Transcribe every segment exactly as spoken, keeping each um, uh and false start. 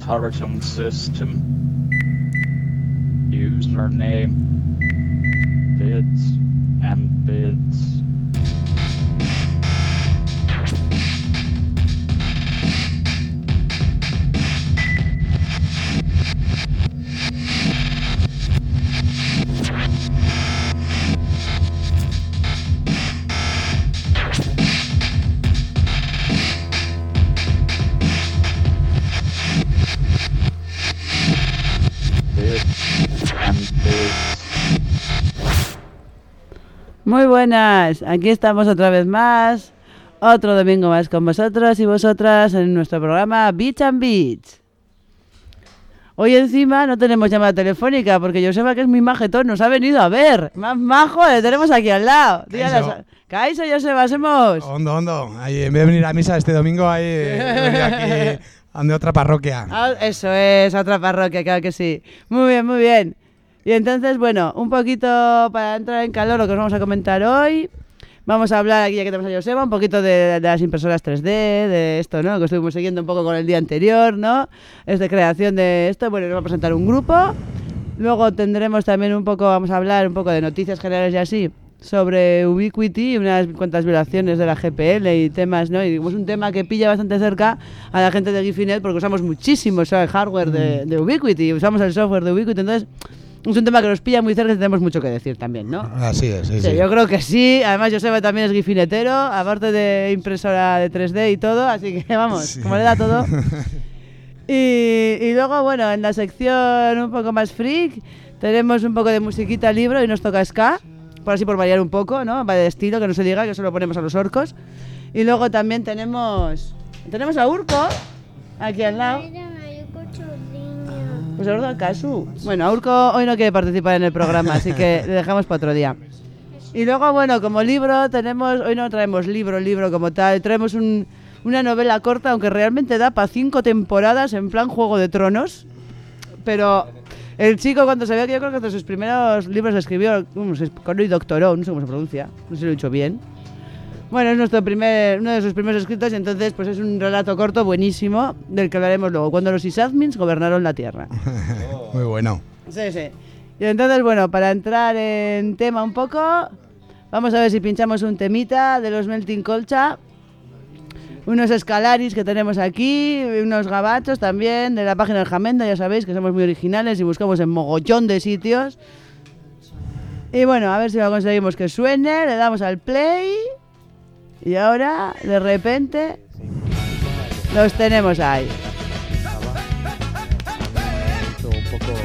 intelligent system. Username. Bits and bits. Muy buenas, aquí estamos otra vez más, otro domingo más con vosotros y vosotras en nuestro programa Beats and Beats. Hoy encima no tenemos llamada telefónica porque Joseba, que es muy majetón, nos ha venido a ver. Más majo, le tenemos aquí al lado. Caiso, Joseba, somos. Hondo, hondo. Ahí, en vez de venir a misa este domingo, ahí he venido aquí a de otra parroquia. Ah, eso es, otra parroquia, claro que sí. Muy bien, muy bien. Y entonces, bueno, un poquito para entrar en calor lo que os vamos a comentar hoy. Vamos a hablar aquí, ya que tenemos a Joseba, un poquito de, de las impresoras tres D, de esto, ¿no? Que estuvimos siguiendo un poco con el día anterior, ¿no? Es de creación de esto. Bueno, nos va a presentar un grupo. Luego tendremos también un poco, vamos a hablar un poco de noticias generales y así, sobre Ubiquiti y unas cuantas violaciones de la G P L y temas, ¿no? Y es un tema que pilla bastante cerca a la gente de Gifinet porque usamos muchísimo el hardware de, de Ubiquiti, usamos el software de Ubiquiti, entonces es un tema que nos pilla muy cerca y tenemos mucho que decir también, ¿no? Así es, sí, sí, sí. Yo creo que sí. Además, Joseba también es gifinetero, aparte de impresora de tres D y todo, así que vamos, sí. Como le da todo. y, y luego, bueno, en la sección un poco más freak, tenemos un poco de musiquita libro y nos toca ska, por así por variar un poco, ¿no? Va de estilo, que no se diga, que solo ponemos a los orcos. Y luego también tenemos tenemos a Urco, aquí al lado. Pues Urco al caso. Bueno, Urco hoy no quiere participar en el programa, así que le dejamos para otro día. Y luego, bueno, como libro tenemos, hoy no traemos libro, libro como tal, traemos un, una novela corta, aunque realmente da para cinco temporadas en plan Juego de Tronos. Pero el chico cuando se ve, que yo creo que de sus primeros libros escribió, um, se y doctoró, no sé cómo se pronuncia, no sé si lo he dicho bien. Bueno, es nuestro primer, uno de sus primeros escritos y entonces pues es un relato corto buenísimo del que hablaremos luego, cuando los Isadmins gobernaron la Tierra. Muy bueno. Sí, sí. Y entonces, bueno, para entrar en tema un poco, vamos a ver si pinchamos un temita de los Melting Colcha, unos Scalaris que tenemos aquí, unos gabachos también de la página del Jamenda, ya sabéis que somos muy originales y buscamos en mogollón de sitios. Y bueno, a ver si lo conseguimos que suene, le damos al play. Y ahora, de repente, los tenemos ahí. Un poco...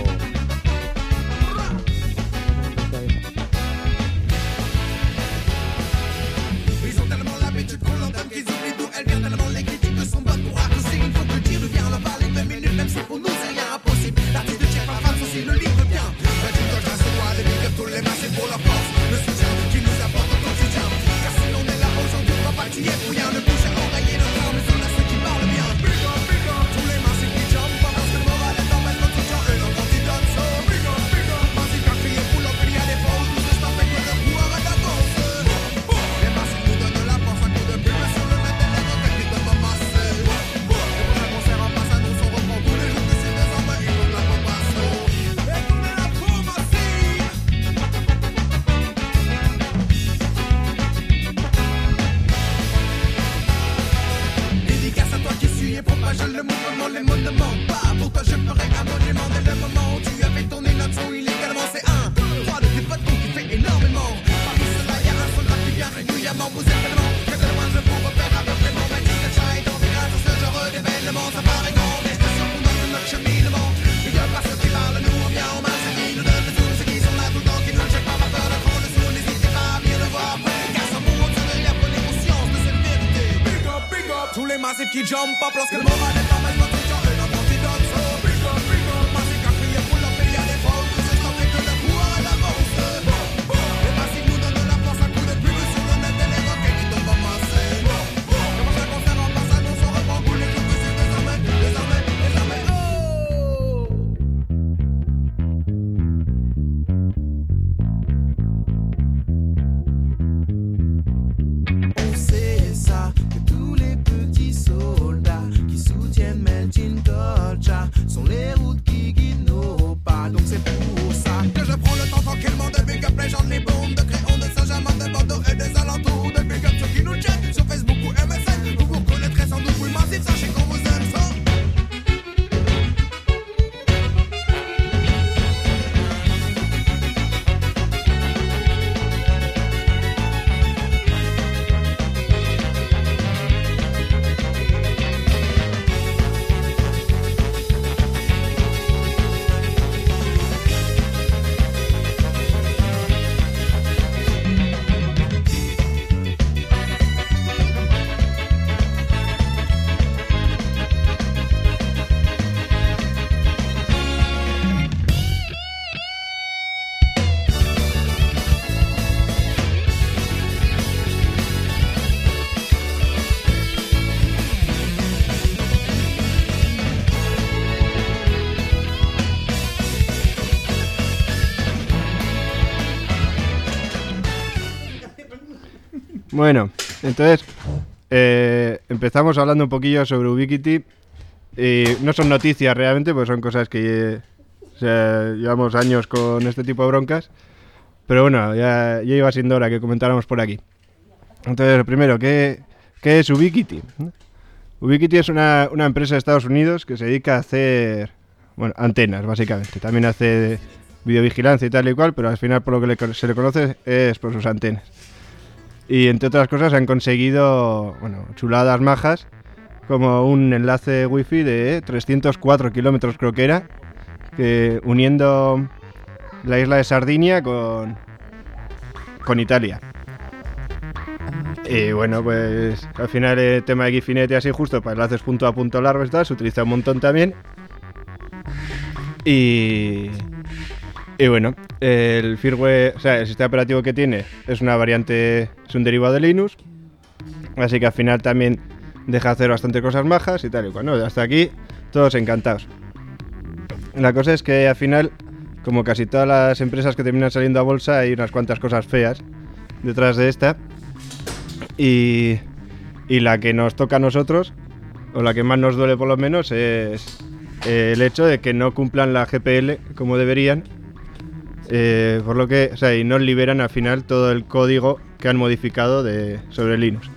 Ils ont tellement l'habitude qu'on l'entende qu'ils oublient d'où elle vient. Tellement les critiques sont bonnes pour accousser. Une fois que le tir revient, on va les vingt minutes, même si pour nous c'est rien impossible. L'artiste de Tchèque par femme aussi le livre bien. Un truc de grâce au doigt, les big up tous les massifs pour leur force. Le soutien qui nous apporte au quotidien. Car si l'on est là aujourd'hui, on va pas tirer pour rien. Le bouche à enrayer le temps, mais on a ceux qui parlent bien. Big up, big up, tous les massifs qui jumpent. Pas parce que le moral est en belle quotidien. Eux n'ont pas dit d'autres so. Big up, big up, massifs à crier pour leur crier à défense. Nous se stoppent avec le pouvoir à d'avance. Les massifs nous donnent la force à coup de pub. Sur le net, les requêtes qui doivent masser. Et pour un concert en face à nous, on reprend tous les jours d'ici deux ans. Mais ils nous la font passer. Et on est là pour masser. Dédicace à toi qui suis et propage le mouvement. Les mots ne mentent pas. Pour toi je ferai un monument dès le moment où tu avais tourné notre son illégalement. C'est un, trois de tes potes qu'on qui fait énormément. Parmi ceux-là y'a un soldat qui vient régulièrement. Vous êtes tellement très très loin je vous repère aveuglément. Mais tu te chai dans des grâces à ce genre d'événement. Ça paraît grand mais je te sûr qu'on donne notre cheminement. Il y a pas ceux qui parlent, nous on vient en masse. Et qui nous donnent le tout, ceux qui sont là tout le temps. Qui nous le checkent pas par peur de prendre le sous. N'hésitez pas à venir le voir après. Car sans pour on serait rien, prenez conscience de cette vérité. Big up, big up, tous les massifs qui jump up lorsque le moral est en belle quotidien. Eux n'ont pas dit d'autres so. Big up, big up, massifs à crier pour leur pays à défendre. Tous se stoppent avec le pouvoir à l'avance. Les massifs nous donnent la force à coup de pub. Sur le net et les roquettes qui tombent en masse. Comment chaque concert en passe à nous, on reprend tous les jours d'ici désormais, désormais, désormais. Oh! On sait ça, que tous les petits soldats qui soutiennent Melting Culture sur les routes qui guident nos pas. Donc c'est pour ça que je prends le temps tranquillement de big up les gens de les bombes, de Créon, de Saint-Germain, de Bordeaux et des alentours, de big up ceux qui nous chattent sur Facebook ou M S N. Vous vous reconnaîtrez sans doute, oui, massif, sachez qu'on vous aime fort. Bueno, entonces eh, empezamos hablando un poquillo sobre Ubiquiti. Y no son noticias realmente, pues son cosas que eh, o sea, llevamos años con este tipo de broncas. Pero bueno, ya, ya iba siendo hora que comentáramos por aquí. Entonces, lo primero, ¿qué, qué es Ubiquiti? Ubiquiti es una, una empresa de Estados Unidos que se dedica a hacer, bueno, antenas, básicamente. También hace videovigilancia y tal y cual, pero al final por lo que le, se le conoce es por sus antenas. Y entre otras cosas han conseguido, bueno, chuladas majas, como un enlace wifi de trescientos cuatro kilómetros creo que era, que uniendo la isla de Sardinia con, con Italia. Y bueno, pues al final el tema de Gifinet y así justo para enlaces punto a punto largos y tal, se utiliza un montón también. Y... Y bueno, el firmware, o sea, el sistema operativo que tiene es una variante, es un derivado de Linux, así que al final también deja hacer bastante cosas majas y tal y cual, ¿no? Hasta aquí, todos encantados. La cosa es que al final, como casi todas las empresas que terminan saliendo a bolsa, hay unas cuantas cosas feas detrás de esta, y, y la que nos toca a nosotros, o la que más nos duele por lo menos, es el hecho de que no cumplan la G P L como deberían. Eh, por lo que, o sea, y no liberan al final todo el código que han modificado de, sobre Linux.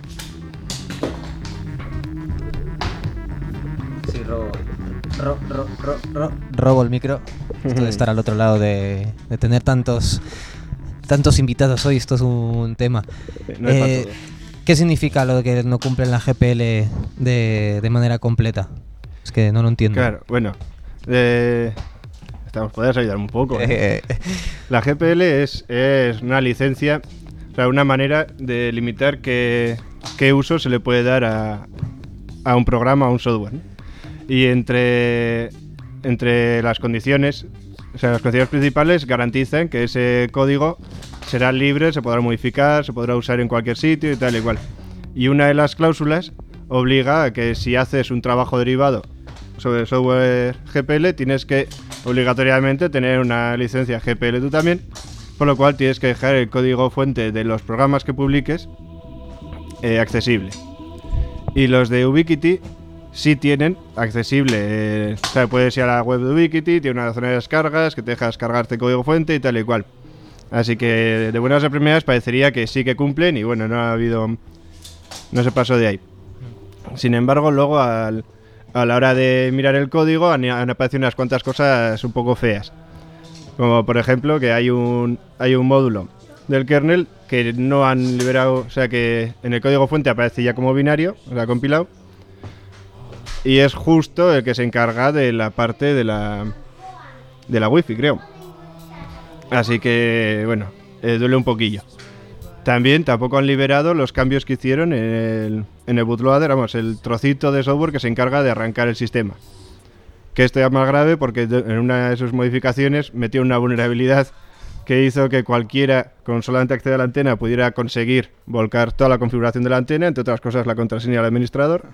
Sí, robo, ro, ro, ro, ro, robo el micro. Esto de estar al otro lado, de, de tener tantos tantos invitados hoy, esto es un tema. No es eh, ¿Qué significa lo de que no cumplen la G P L de, de manera completa? Es que no lo entiendo. Claro, bueno, eh, estamos, podrías ayudar un poco. ¿eh? La G P L es, es una licencia, o sea, una manera de limitar qué, qué uso se le puede dar a, a un programa, a un software, ¿no? Y entre, entre las condiciones, o sea, las condiciones principales garantizan que ese código será libre, se podrá modificar, se podrá usar en cualquier sitio y tal y cual. Y una de las cláusulas obliga a que si haces un trabajo derivado sobre software G P L, tienes que obligatoriamente tener una licencia G P L tú también, por lo cual tienes que dejar el código fuente de los programas que publiques eh, accesible. Y los de Ubiquiti sí tienen accesible, eh, o sea, puedes ir a la web de Ubiquiti, tiene una zona de descargas que te deja descargarte código fuente y tal y cual. Así que de buenas a primeras parecería que sí que cumplen y bueno, no ha habido, no se pasó de ahí. Sin embargo, luego al a la hora de mirar el código han, han aparecido unas cuantas cosas un poco feas. Como por ejemplo que hay un hay un módulo del kernel que no han liberado, o sea que en el código fuente aparece ya como binario, o sea, compilado. Y es justo el que se encarga de la parte de la de la wifi, creo. Así que, bueno, eh, duele un poquillo. También tampoco han liberado los cambios que hicieron en el, en el bootloader, vamos, el trocito de software que se encarga de arrancar el sistema. Que esto ya es más grave porque en una de sus modificaciones metió una vulnerabilidad que hizo que cualquiera con solamente acceder a la antena pudiera conseguir volcar toda la configuración de la antena, entre otras cosas la contraseña del administrador.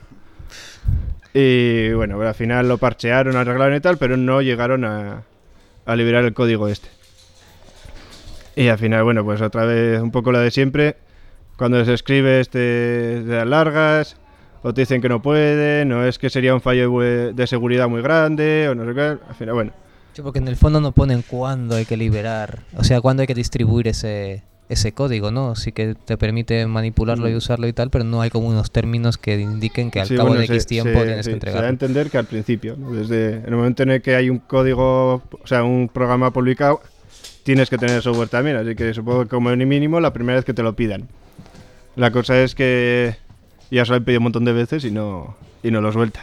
Y bueno, al final lo parchearon, arreglaron y tal, pero no llegaron a, a liberar el código este. Y al final, bueno, pues otra vez un poco lo de siempre. Cuando se escribe este de las largas, o te dicen que no pueden, o es que sería un fallo de, de seguridad muy grande, o no sé qué. Al final, bueno. Sí, porque en el fondo no ponen cuándo hay que liberar, o sea, cuándo hay que distribuir ese ese código, ¿no? Sí que te permite manipularlo y usarlo y tal, pero no hay como unos términos que indiquen que al Sí, cabo bueno, de se- X tiempo se- tienes sí, que Se da a entregarlo. entender que al principio, ¿no? Desde el momento en el que hay un código, o sea, un programa publicado, tienes que tener software también, así que supongo que como mínimo la primera vez que te lo pidan. La cosa es que ya se lo han pedido un montón de veces y no, y no lo sueltan.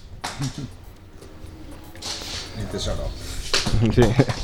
Mi tesoro. Sí.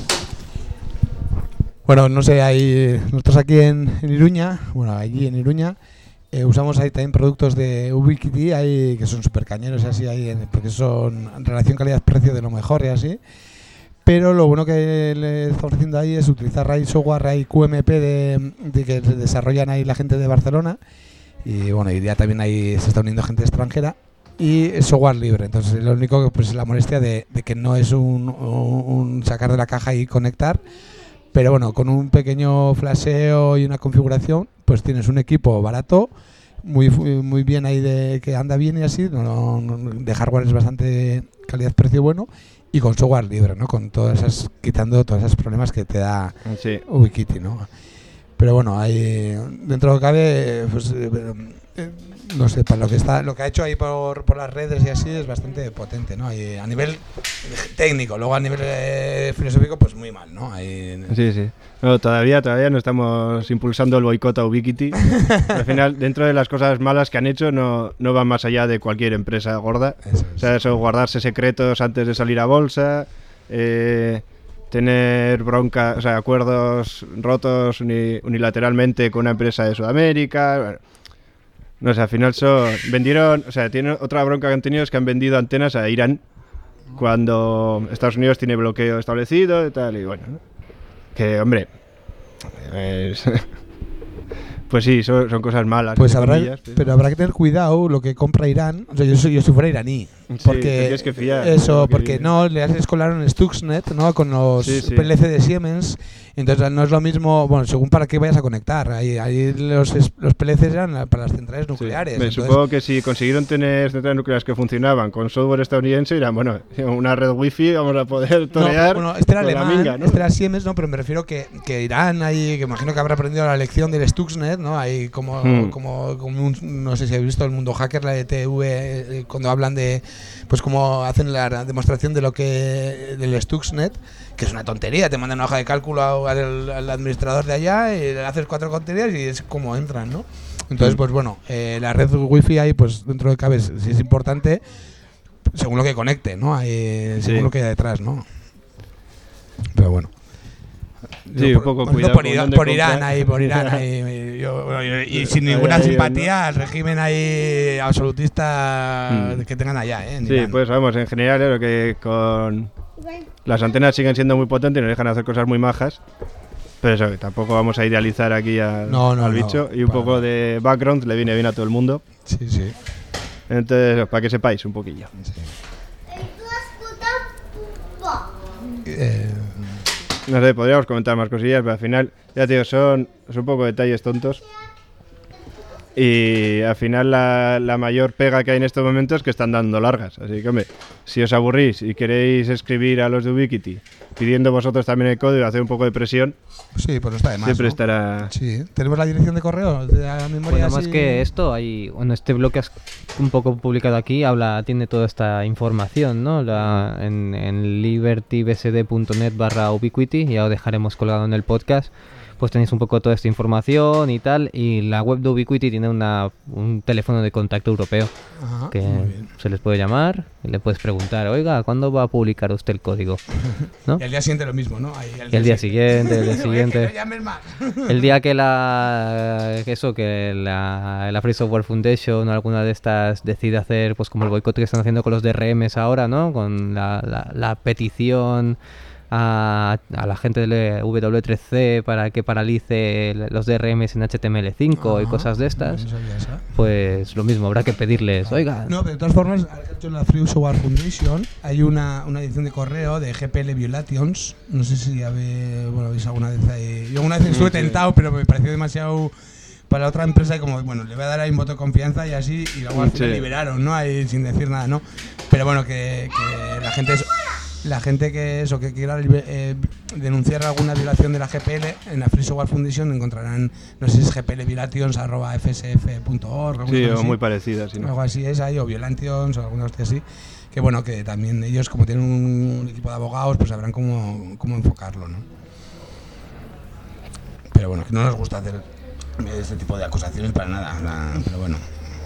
Bueno, no sé, hay, nosotros aquí en, en Iruña, bueno, allí en Iruña, eh, usamos ahí también productos de Ubiquiti, hay, que son súper cañeros y así, hay, en- porque son en relación calidad-precio de lo mejor y así. Pero lo bueno que le estamos haciendo ahí es utilizar RAID software, RAID Q M P de, de que desarrollan ahí la gente de Barcelona. Y bueno, y ya también ahí se está uniendo gente extranjera. Y es software libre, entonces lo único que pues es la molestia de, de que no es un, un- un sacar de la caja y conectar. Pero bueno, con un pequeño flasheo y una configuración, pues tienes un equipo barato, muy muy bien ahí de que anda bien y así, no, no- de hardware es bastante calidad-precio bueno y con software libre, ¿no? Con todas esas, quitando todos esos problemas que te da Sí. Ubiquiti, ¿no? Pero bueno, hay dentro de lo que cabe, pues eh, eh, no sé, para lo que está, lo que ha hecho ahí por, por las redes y así es bastante potente, ¿no? Y a nivel técnico, luego a nivel eh, filosófico, pues muy mal, ¿no? Hay, Sí, sí. No, todavía, todavía no estamos impulsando el boicot a Ubiquiti. Al final, dentro de las cosas malas que han hecho, no, no van más allá de cualquier empresa gorda. Eso O es. sea, eso, guardarse secretos antes de salir a bolsa, eh, tener bronca, o sea, acuerdos rotos uni- unilateralmente con una empresa de Sudamérica. Bueno, no sé, al final son, vendieron, o sea, tiene otra bronca que han tenido es que han vendido antenas a Irán cuando Estados Unidos tiene bloqueo establecido y tal, y bueno, ¿no? Que, hombre, es- pues sí, son, son cosas malas. Pues entre habrá, comillas, pero habrá que tener cuidado lo que compra Irán. O sea, yo, soy, yo si fuera iraní. Sí, te Porque tienes que fiar, eso, porque- porque no, le haces colar un Stuxnet, ¿no? Con los Sí, sí. P L C de Siemens. Entonces no es lo mismo, bueno, según para qué vayas a conectar. Ahí, ahí los, es- los P L Cs eran la- para las centrales Sí. nucleares. Me entonces- supongo que si consiguieron tener centrales nucleares que funcionaban con software estadounidense, dirán, bueno, una red wifi vamos a poder No, torear bueno, este era con la alemán, minga, ¿no? este era Siemens, no, pero me refiero que, que Irán ahí, que imagino que habrá aprendido la lección del Stuxnet, ¿no? Ahí como, Hmm. como, como un, no sé si habéis visto el mundo hacker, la de T V, eh, cuando hablan de, pues como hacen la demostración de lo que, del Stuxnet, que es una tontería, te mandan una hoja de cálculo al, al administrador de allá y le haces cuatro tonterías y es como entran, ¿no? Entonces, Hmm. pues bueno, eh, la red wifi ahí, pues dentro de cabe, si es importante, según lo que conecte, ¿no? Ahí, según Sí. lo que haya detrás, ¿no? Pero bueno. Sí, Yo un poco por, cuidado por, con Irán, dónde por Irán compras. ahí, por Irán ahí. yo- bueno, yo- y sin Ahí, ninguna ahí, simpatía al régimen ahí absolutista Mm. que tengan allá, ¿eh? en Sí, Irán. pues vamos, en general, claro que con las antenas siguen siendo muy potentes y nos dejan hacer cosas muy majas. Pero eso, que tampoco vamos a idealizar aquí al, No, no, al no, bicho. Y un para poco nada. de background le viene bien a todo el mundo. Sí, sí. Entonces, para que sepáis un poquillo. sí. Eh, No sé, podríamos comentar más cosillas, pero al final, ya te digo, son, son un poco detalles tontos. Y al final la, la mayor pega que hay en estos momentos es que están dando largas. Así que, hombre, si os aburrís y queréis escribir a los de Ubiquiti pidiendo vosotros también el código y hacer un poco de presión, sí, pues no está de más. siempre ¿no? estará... Sí, tenemos la dirección de correo de la memoria. Bueno, más así- que esto, hay, bueno, este blog que has un poco publicado aquí habla, tiene toda esta información, ¿no? La, en, en libertybsd punto net barra ubiquiti, ya lo dejaremos colgado en el podcast, pues tenéis un poco toda esta información y tal, y la web de Ubiquiti tiene una, un teléfono de contacto europeo Ajá, que muy bien. se les puede llamar y le puedes preguntar, oiga, ¿cuándo va a publicar usted el código? ¿No? Y al día siguiente lo mismo, ¿no? Ahí, Y el día siguiente, el día Oye, siguiente. que no llames más. El día que la que eso que la, la Free Software Foundation o alguna de estas decide hacer pues como el boicot que están haciendo con los D R Ms ahora, ¿no? Con la, la, la petición a, a la gente del W tres C para que paralice los D R Ms en H T M L cinco y Ajá, cosas de estas, no sabía esa. pues lo mismo, habrá que pedirles, oiga, No, pero de todas formas, ahora que ha hecho la Free Software Foundation, hay una, una edición de correo de G P L Violations. No sé si habe- bueno, habéis alguna vez ahí. Yo alguna vez estuve Sí. tentado, pero me pareció demasiado para la otra empresa y como, bueno, le voy a dar ahí un voto de confianza y así, y luego al final Sí. liberaron, ¿no? Ahí sin decir nada, ¿no? Pero bueno, que, que la gente es, la gente que eso, que quiera eh, denunciar alguna violación de la G P L en la Free Software Foundation encontrarán, no sé si es gplviolations arroba f s f punto org, Sí, o así. muy parecida, sí, ¿no? Algo así es ahí, o Violantions o alguna hostia así. Que bueno, que también ellos, como tienen un, un equipo de abogados, pues sabrán cómo, cómo enfocarlo, ¿no? Pero bueno, que no nos gusta hacer este tipo de acusaciones para nada, la- pero bueno.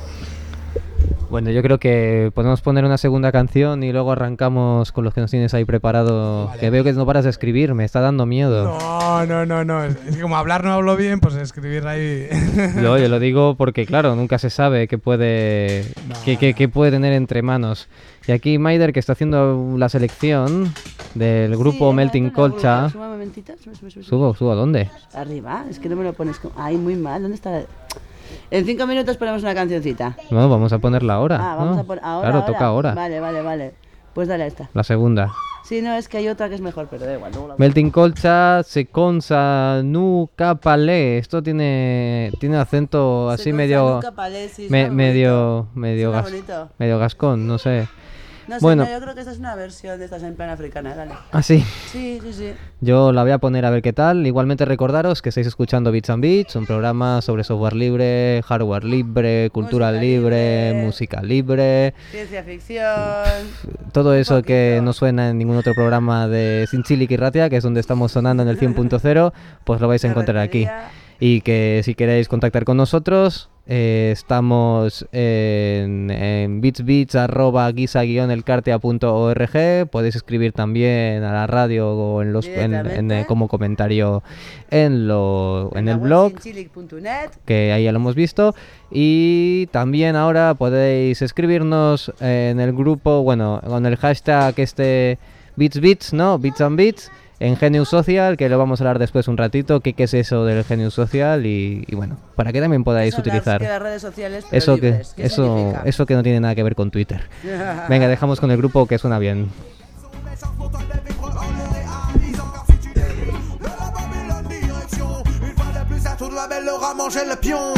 Bueno, yo creo que podemos poner una segunda canción y luego arrancamos con los que nos tienes ahí preparado. Vale. Que veo que no paras de escribir, me está dando miedo. No, no, no, no. Es es que como hablar no hablo bien, pues escribir ahí. Yo, yo lo digo porque, claro, nunca se sabe qué puede, No, qué, qué- no. qué puede tener entre manos. Y aquí Maider, que está haciendo la selección del grupo Sí, Melting espera, espera, Colcha. Suma un momentito. Sube, sube, sube, sube. ¿Subo? ¿Subo a dónde? Arriba, es que no me lo pones. como- Ay, muy mal. ¿Dónde está? En cinco minutos ponemos una cancioncita. No, vamos a ponerla ahora. Ah, vamos ¿no? a poner. Ahora. Claro, toca ahora. Vale, vale, vale. Pues dale a esta. La segunda. Sí, no, es que hay otra que es mejor, pero da igual. luego la- Melting Colcha, Seconza, Nu, Capale. Esto tiene, tiene acento así Se medio, consta nunca palé, sí, me- suena medio, bonito. medio, Suena gas- bonito. medio gascón, no sé. No sé, Bueno. no, yo creo que esta es una versión de estas en plan africana, dale. Ah, sí. Sí, sí, sí. Yo la voy a poner a ver qué tal. Igualmente recordaros que estáis escuchando Bits and Beats, un programa sobre software libre, hardware libre, cultura Música libre, libre. música libre, Ciencia ficción. todo eso que poquito. no suena en ningún otro programa de Sin Chili y Ratia, que es donde estamos sonando en el cien punto cero, pues lo vais a encontrar aquí. Carretería. Y que si queréis contactar con nosotros, eh, estamos en, en bitsbits arroba guisa-elcartea punto org. Podéis escribir también a la radio o en los en- en, eh, Directamente. como comentario en lo en la el web blog, sinchilic punto net. que ahí ya lo hemos visto. Y también ahora podéis escribirnos en el grupo, bueno, con el hashtag este bitsbits, ¿no? Bits and Bits, en Genius Social, que lo vamos a hablar después un ratito, qué, qué es eso del Genius Social y, y bueno, para que también podáis Son las- utilizar que las redes sociales, pero eso que libres. ¿Qué eso significa? eso que no tiene nada que ver con Twitter. Venga, dejamos con el grupo que suena bien. Pour toi de vivre en le réalisant, car si tu dévies de la Babylone direction, une fois de plus à tout la belle aura mangé le pion.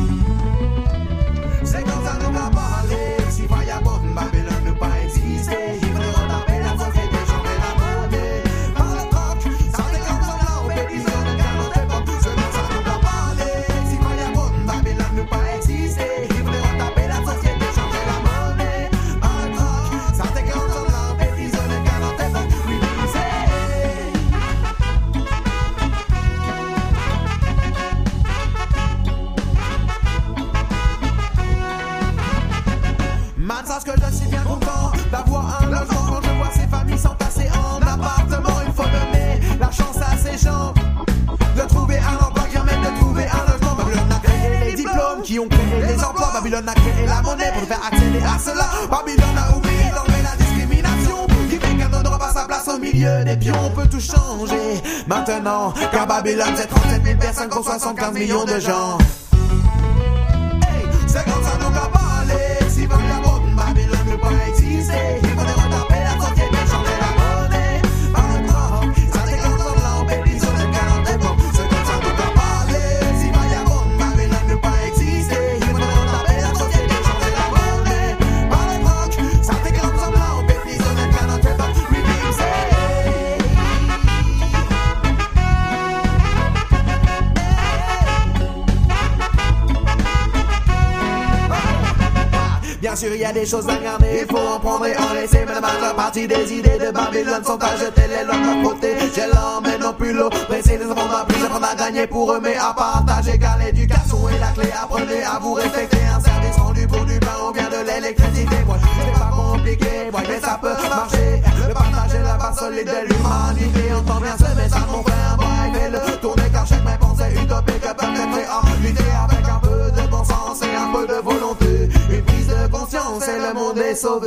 C'est comme ça nous va parler, si vagabond Babylone ne pas exister, il faudra taper la société, changer la monnaie, par le troc, ça c'est comme ça là, on fait des heures de garde, on fait pas tout, c'est comme ça nous va parler, si vagabond Babylone ne pas exister, il faudra taper la société, changer la monnaie, par le troc, ça c'est comme ça là, on fait des heures de garde, on fait pas tout, oui, c'est... Man, sache que je suis bien content d'avoir un logement quand je vois ces familles s'entasser en appartement. Il faut donner la chance à ces gens de trouver un emploi, qui même de trouver un logement. Babylone a créé les diplômes qui ont créé les emplois. Babylone a créé la monnaie pour faire accéder à cela. Babylone a oublié d'enlever la discrimination qui fait qu'un homme n'aura pas sa place au milieu des pions. On peut tout changer maintenant, car Babylone c'est trente-sept mille personnes contre soixante-quinze millions de gens. Hey, c'est comme ça nous va parler. Si vagabond, Babylone ne peut pas exister. Il faudrait retaper la société, changer la monnaie. Par le troc, ça c'est comme ça là, on paie des heures de quarante et bon. C'est comme ça nous va parler. Si vagabond, Babylone ne peut pas exister. Il faudrait retaper la société, changer la monnaie. Par le troc, ça c'est comme ça là, on paie des heures de quarante et bon. Oui, oui, c'est... Bien sûr, il y a des choses à garder, il faut en prendre et en laisser. Mais la majeure partie des idées de Babylone sont à jeter les lois de leur côté. J'ai l'emmène non plus l'eau, presser les enfants à plus, apprendre à gagner pour eux, mais à partager. Car l'éducation est la clé, apprenez à vous respecter. Un service rendu pour du pain ou bien de l'électricité. Ouais, c'est pas compliqué, ouais, mais ça peut marcher. Le partage est la base solide de l'humanité. Entends bien ce message, mon frère, ouais, fais-le tourner car chaque réponse est utopique. Peuvent être réalisées avec un peu de bon sens et un peu de volonté. Une prise de conscience et le monde est sauvé.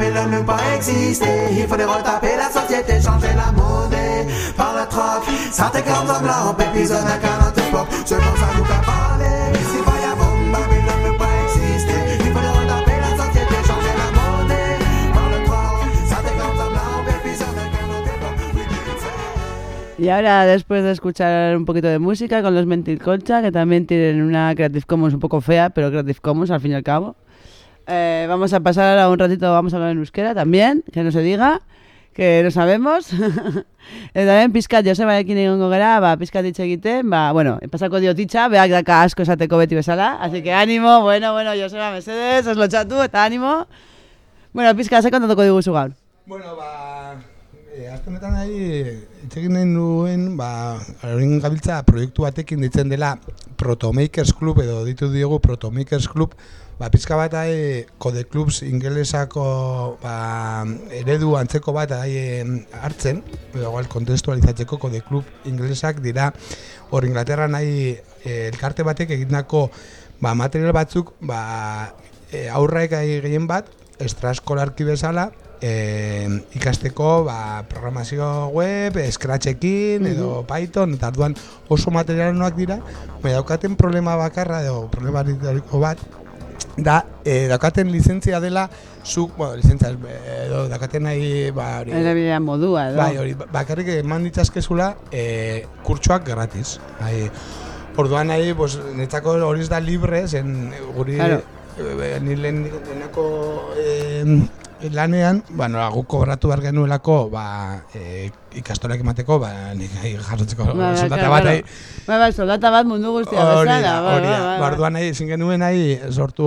Babylone ne pas exister. Il faudrait retaper la société, changer la monnaie par le troc. Ça te garde en blanc, épisode à quarante époques. C'est comme ça nous qu'a parlé. Si voyons Babylone ne pas exister. Il faudrait retaper la société, changer la monnaie par le troc. Ça te garde en blanc, épisode à quarante époques. Y ahora, después de escuchar un poquito de música con los Mentil Concha, que también tienen una Creative Commons un poco fea, pero Creative Commons al fin y al cabo, eh, vamos a pasar a un ratito, vamos a hablar en euskera también, que no se diga, que no sabemos. Eta también pizkat, Josebarekin egongo gara, ba, pizkat hitz egiten, ba, bueno, pasako diotitza, beak daka asko esateko beti bezala, así que ánimo, bueno, bueno, Joseba, mesedez, ez lotxatu, eta ánimo. Bueno, pizkat, ze kontatuko diguzu gaur? Bueno, ba, e, azte honetan nahi, etxegin nahi nuen, ba, horren gabiltza proiektu batekin ditzen dela Protomakers Club, edo ditu diogu Protomakers Club, ba, pizka bat ahi Code Clubs ingelesako ba, eredu antzeko bat ahi hartzen, edo igual kontestualizatzeko Code Club ingelesak dira hor Inglaterra nahi e, elkarte batek egindako ba, material batzuk ba, e, aurraek ahi gehien bat, extraeskolarki bezala, e, ikasteko ba, programazio web, Scratchekin edo mm-hmm. Python, eta arduan oso materialanoak dira, baina daukaten problema bakarra edo problema bat, da, eh, daukaten lizentzia dela, zuk, bueno, lizentzia, edo daukaten nahi, ba, hori... Erabilera modua, edo? Bai, hori, bakarrik eman ditzazkezula, eh, kurtsoak gratis. Hai, orduan nahi, pues, netzako hori da libre, zen guri, claro. eh, ni lehen denako eh, lanean, bueno, guk kobratu behar genuelako, ba, eh, ikastorak emateko, ba, nik jarrotzeko ba, soldata bat, nahi. Ba, ba, soldata bat mundu guztia bezala. Hori da, ba, orduan nahi, zin genuen nahi, sortu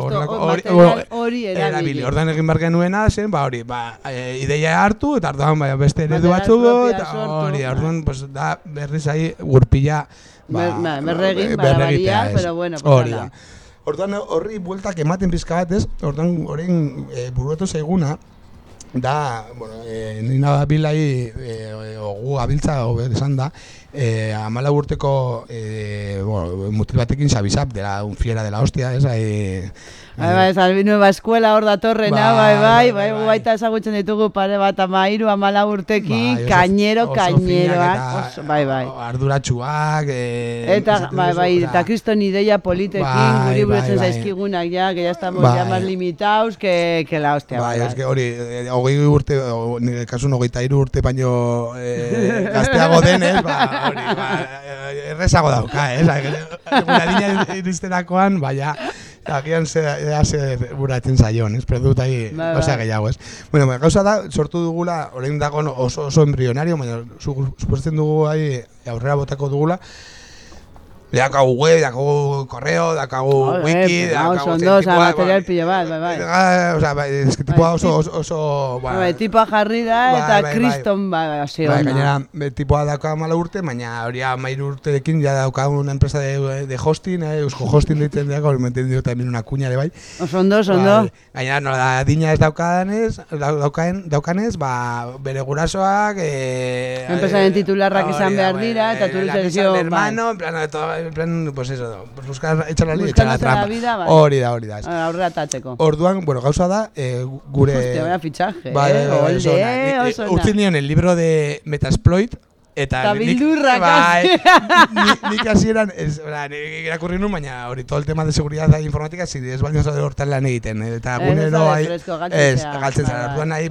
hori erabili. Orduan egin behar genuena, zen, ba, hori, ba, e, ideia hartu, eta orduan, ba, beste eredu batzuk, eta hori, orduan, pues, da, berriz ahi, gurpila, ba, berregin, barabaria, pero bueno, hori da. Orduan horri bueltak ematen pizka batez, orduan horrein e, buruatu zaiguna, da, bueno, e, nina bilai, e, ogu abiltza, hobe esan da, e, amala urteko e, bueno, mutil batekin xabizap, dela un fiera de la hostia, ez, e, Bai, bai, salbi nueva eskuela hor datorrena, bai, bai, bai, bai, baita ezagutzen ditugu pare bat amairu, amala urtekin, bai, kainero, kaineroak, bai, bai. Arduratsuak, e, eta, bai, bai, eta kriston ideia politekin, bai, guri burutzen bai, zaizkigunak, ja, que ya estamos bai, ya más limitados que, que la hostia. Bai, bai, es que hori, hogei urte, nire kasun hogeita hiru urte baino e, gazteago denez, ba, hori, ba, errezago dauka, eh? Gura dina iristerakoan, baina, agian ze, ze buratzen zaion, ez? Pero dut ahi, ba, osea gehiago, ez? Bueno, ba, gauza da, sortu dugula, orain dago oso, oso embrionario, baina suposten dugu ahi aurrera botako dugula, dakagu web, dakagu korreo, dakagu oh, wiki, dakagu... Son dos, a material pilo bat, bai, bai. O sea, es que tipoa oso, oso, oso... Bai, tipoa jarri da eta kriston, bai, bai, hasi onda. Bai, gainera, tipoa dauka mala urte, baina hori amairu urterekin ya dauka una empresa de, de hosting, eh, eusko hosting ditzen dago, hori meten dio también una cuña de bai. Ondo, ondo. Gainera, no, da dina ez daukanez, daukaen, daukanez, ba, bere gurasoak... Eh, Enpresaren titularrak izan behar dira, eta turiz el hermano, en plan, todo... En plan, pues eso, pues buscar, echar la ley, echar la trampa. Hori da, hori da. Aurrera tatzeko. Orduan, bueno, gauza da, eh, gure... Hostia, vaya fichaje, ba, eh, olde, oso na. Utzi nion el libro de Metasploit, eta... Eta bildurra, kasi. Nik hasi eran, nik irakurri nun, baina hori, todo el tema de seguridad de informática, si ez baino zaude hortan lan egiten, eta gunero, ez, galtzen zara, orduan nahi,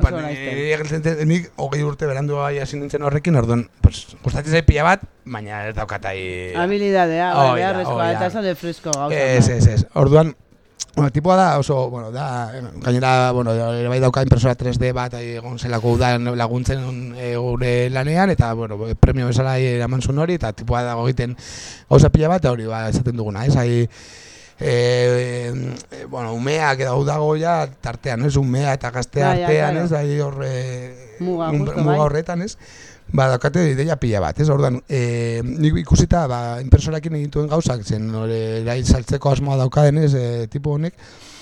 nik hogei urte berandu hasi nintzen horrekin, orduan, gustatzen zai pila bat, baina ez daukatai... Habilidadea, bai, beharrezkoa, eta esan de fresko gauza. Ez, ez, ez, orduan, bueno, tipoa da oso, bueno, da, gainera, bueno, bai dauka impresora tres D bat, egon zelako udan laguntzen e, gure lanean, eta, bueno, premio bezala eraman zuen hori, eta tipoa dago egiten gauza pila bat, hori, ba, esaten duguna, ez, ahi, e, e, bueno, umeak edo dago ja tartean, ez, umea eta gazte artean, ez, ahi horre, muga horretan, ez, ba, daukate ideia pila bat, ez, orduan, e, nik ikusita, ba, impresorakin egintuen gauzak, zen, erail saltzeko asmoa daukaden, ez, e, tipo honek,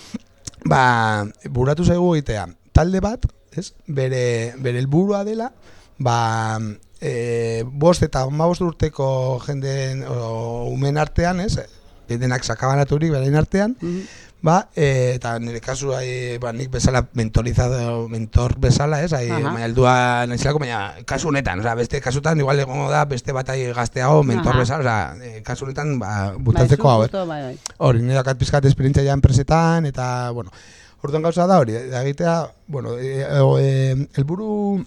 ba, buratu zaigu egitea, talde bat, ez, bere, bere helburua dela, ba, e, bost eta hamabost urteko jendeen, o, umen artean, ez, denak sakabanaturik berain artean, Mhm. ba, e, eta nire kasu, hai, ba, nik bezala mentorizado, mentor bezala, ez, hai, Aha. baina heldua naizilako, baina kasu honetan, oza, beste kasutan, igual egongo da, beste bat ai gazteago, mentor Aha. bezala, oza, e, kasu honetan, ba, Bai, butatzeko zu hau, justo, bai, bai. hori, nire dakat pizkat esperientzia ja enpresetan, eta, bueno, orduan gauza da hori, da egitea, bueno, e, e, elburu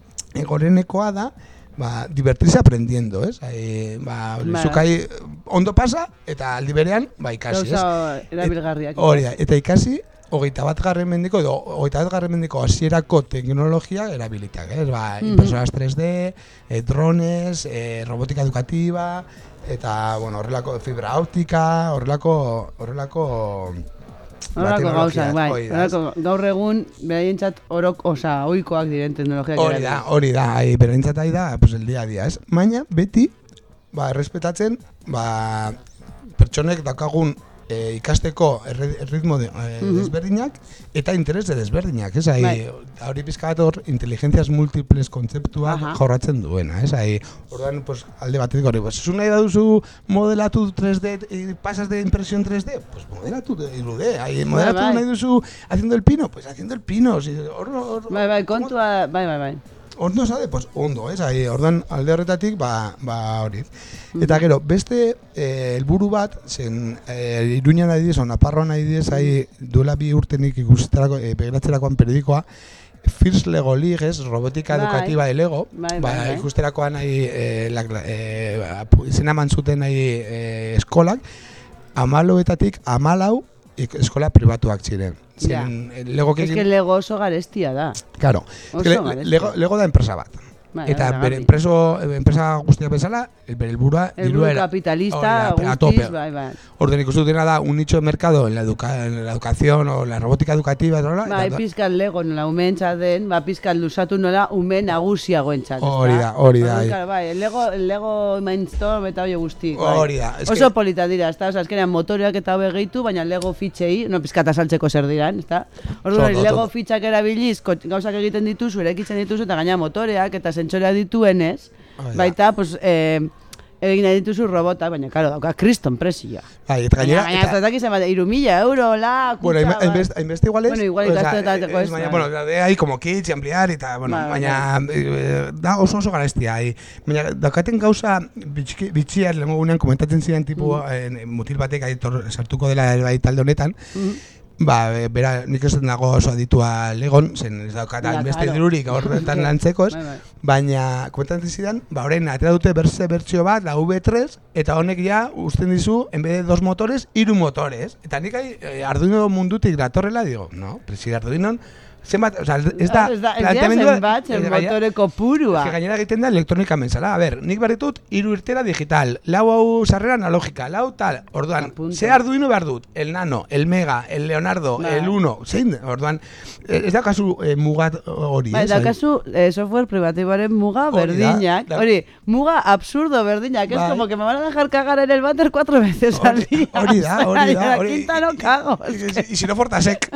gorenekoa da, ba, divertirse aprendiendo, ez? Hai, ba, Bai. zuk hai, ondo pasa, eta aldi berean, ba, ikasi, ez? Gauza erabilgarriak. Hori da, eta ikasi, hogeita bat garren mendiko, edo hogeita bat garren mendiko hasierako teknologia erabilitak, ez? Ba, Mhm. impresoras tres D, eh, drones, eh, robotika educativa, eta, bueno, horrelako fibra óptica, horrelako, horrelako... ba, Horrelako teknologiak, gauzak, bai. hori da, ez? Horrelako, gaur egun, beraientzat orok, osa, oikoak diren teknologiak. Hori da, hori da, hai, berentzat ari da, pues, el día a día, ez? Baina, beti, ba, errespetatzen, ba, pertsonek daukagun e, ikasteko erre- erritmo de, e, Mhm. desberdinak eta interes de desberdinak, ez? Hai, Bai. hori pizka bat hor, inteligencias múltiples kontzeptua Aha. jorratzen duena, ez? Hai, orduan, pues, alde batetik hori, pues, zu nahi baduzu modelatu tres D, y pasas de impresión tres D, pues modelatu hiru D, hai, modelatu bai. nahi duzu haciendo el pino, pues haciendo el pino, si, hor, hor, Bai, bai, kontua, bai, bai, bai. ondo zade, pues ondo, ez? Ai, orduan alde horretatik, ba, ba hori. Eta gero, beste eh, helburu bat, zen eh, Iruñan adibidez, o Naparroan adibidez, ai, duela bi urtenik ikustetarako, eh, begiratzerakoan periodikoa, First Lego League, ez, robotika Bai. educativa de Lego, Bai, ba, bai, bai. ikusterakoan nahi, eh, la, eh, apu- izena eman zuten nahi eh, eskolak, amaloetatik amalau ik- eskola pribatuak ziren. Ja. Zen, eh, Lego Ez que Lego oso garestia da. Claro, Oso Le- garestia. Lego, Lego da enpresa bat. Bai, Eta bai, bere bai. enpreso, enpresa guztia bezala, bere helburua El dirua era- capitalista, hori da, a guztiz, tope. bai, bai. Orden ikustu dena da un nicho de mercado en la, educa en la educación o la robótica educativa, eta, Bai, eta, pizkat Lego nola umentzat den, ba, pizkat luzatu nola ume nagusiagoentzat. Hori da, hori da, Orduan, bai. claro, bai, el Lego, el Lego Mindstorm eta hori guzti. Hori da, es Oso que- polita dira, ezta? Osa, azkenean motoreak eta hobe gehitu, baina Lego fitxei, no, pizkata saltzeko zer diran, ezta? Orduan, Zondo, Lego zondo. fitxak erabiliz, ko- gauzak egiten dituzu, erekitzen dituzu, eta gaina motoreak eta sentsoreak dituenez, Hori da. baita, pues, eh, egin nahi dituzu robota, baina, karo, dauka kriston presioa. bai, eta Baina, gainera, baina, eta- ez dakit zenbat, hiru mila euro, la, kutsa, bueno, hainbe- bai. hainbeste hainbeste igual es, Bueno, igual o sea, ikastoetateko es, ez, baina, bai. bueno, de ahí como kits y ampliar, eta, bueno, Bai, baina, eh, da oso oso garestia, ahí. Baina, daukaten gauza bitxiki- bitxiak, lehenko gunean komentatzen ziren, tipo, Mm. eh, mutil batek, aitor, sartuko dela ere bai talde honetan, Mhm. ba, e, bera, nik ez nago oso aditua Legon, zen ez daukat Ja, hainbeste claro. dirurik horretan lantzeko, ez? Bai, bai. Baina, komentatzen zidan, ba, orain, atera dute berze bertsio bat, la V tres, eta honek ja, usten dizu, en vez de dos motores, hiru motores. Eta nik hai, eh, Arduino mundutik datorrela, digo, no, pero si Arduinon, zenbat, o sea, ez da, Ez da, ez da planteamendua- zenbat, zen ez gaina- motoreko purua. Ez que gainera egiten da elektronika menzala. A ber, nik behar ditut, hiru irtera digital, lau hau sarrera analogika, lau tal, orduan, Apunto. ze Arduino behar dut, el Nano, el Mega, el Leonardo, Ba. el Uno, zein, orduan, eh, ez daukazu eh, mugat hori, Bai, ez? daukazu eh, software privatiboaren muga Hori da, berdinak. da- Hori, muga absurdo berdinak. Es Bai. como que me van a dejar cagar en el váter cuatro veces al Hori- día. hori da, O sea, hori y da, a la hori- quinta no cago. Y, Es que, y si no Fortasec.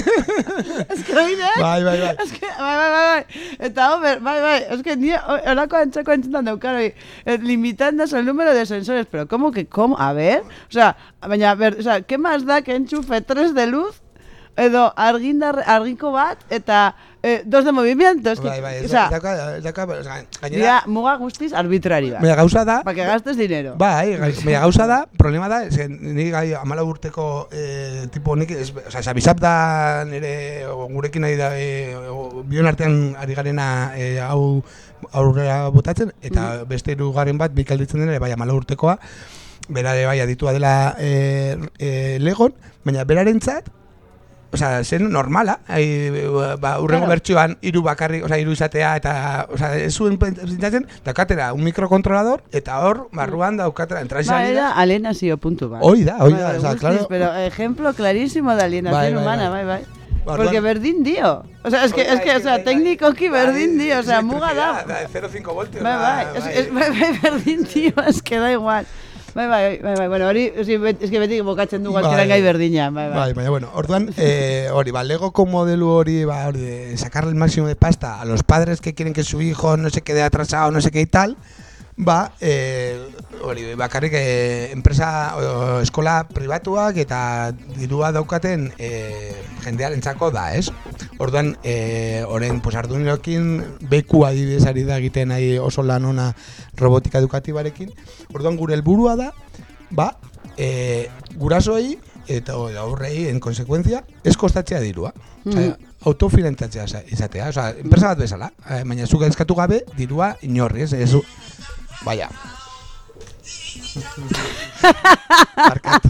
es que hori da. Bai, bai, bai. Es que, bai, bai, bai, bai. Eta, hombre, bai, bai. Es que ni horako antzeko entzutan daukar, hori. Eh, Limitandas el número de sensores. Pero, ¿cómo que, cómo? A ver. O sea, baina, a ver, o sea, ¿qué más da que enchufe tres de luz? Edo argindar, argiko bat, eta eh, dos de movimiento. Es que, Bai, bai, ez o sea, dauka, ez dauka, o sea, dira gainera, muga guztiz arbitrarioa. baina gauza da, Para que gastes dinero. bai, gai- baina gauza da, problema da, zen, nik gai amala urteko eh, tipo nik, ez, oza, sabizap da nire, o, gurekin nahi da, eh, o, bion artean ari garena eh, hau aurrera botatzen, eta beste hirugarren bat, bik alditzen dena, bai amala urtekoa, bera ere bai aditua dela eh, eh, Legon, baina berarentzat, osea, zen normala, hai, ba, urrengo Claro. bertsioan hiru bakarrik, osea, hiru izatea, eta, osea, ez zuen pentsatzen, daukatera un microcontrolador, eta hor, barruan daukatera, entra y Ba, salida. era alienazio puntu bat. Hori da, hori Bai, da, bai, o sea, guztiz, claro. Pero ejemplo clarísimo de alienación Bai, bai, humana, bai. bai, bai. Barruan- Porque berdin dio. O sea, es que, Hori es da, que, o sea, bai, bai. técnicoki berdin dio, o sea, Es muga da. electricidad, de cero coma cinco voltios. Bai, da, bai, es, es, bai, bai, berdin dio, es que da igual. Bai, bai, bai, bai, bueno, hori, es que bet- es que beti bokatzen dugu Bai. azkeran gai berdina, bai, bai. Bai, baina, bueno, orduan, eh, hori, ba, Legoko modelo hori, ba, hori, de sacarle el máximo de pasta a los padres que quieren que su hijo no se quede atrasado, no sé qué y tal, ba, eh, hori, bakarrik eh, enpresa o, eskola pribatuak eta dirua daukaten eh, jendearentzako da, ez? Orduan, eh, orain, pues Arduinoekin beku adibidez ari da egiten nahi oso lan ona robotika edukatibarekin. Orduan, gure helburua da, ba, eh, gurasoei eta aurrei, en konsecuencia, ez kostatzea dirua. Mm. Osea, autofinantzatzea izatea, osea, enpresa bat bezala, eh, baina zuk eskatu gabe dirua inorri, ez? Ez, vaya. Barkatu.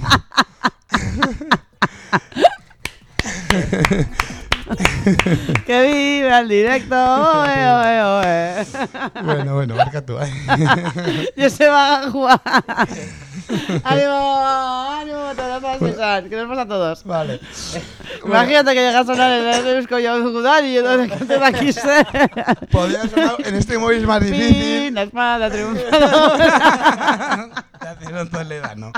Que viva el directo, oe, oe, oe. Bueno, bueno, barkatu, eh. Ya se va a jugar. ¡Ánimo! ¡Ánimo! Te lo vas a pensar, que nos pasa a todos. Vale. Imagínate que llega a sonar el Eusko Yogudar y entonces canté la quise. Podría sonar en este móvil más difícil. Fin, la espada triunfadora. Te hacen toledano.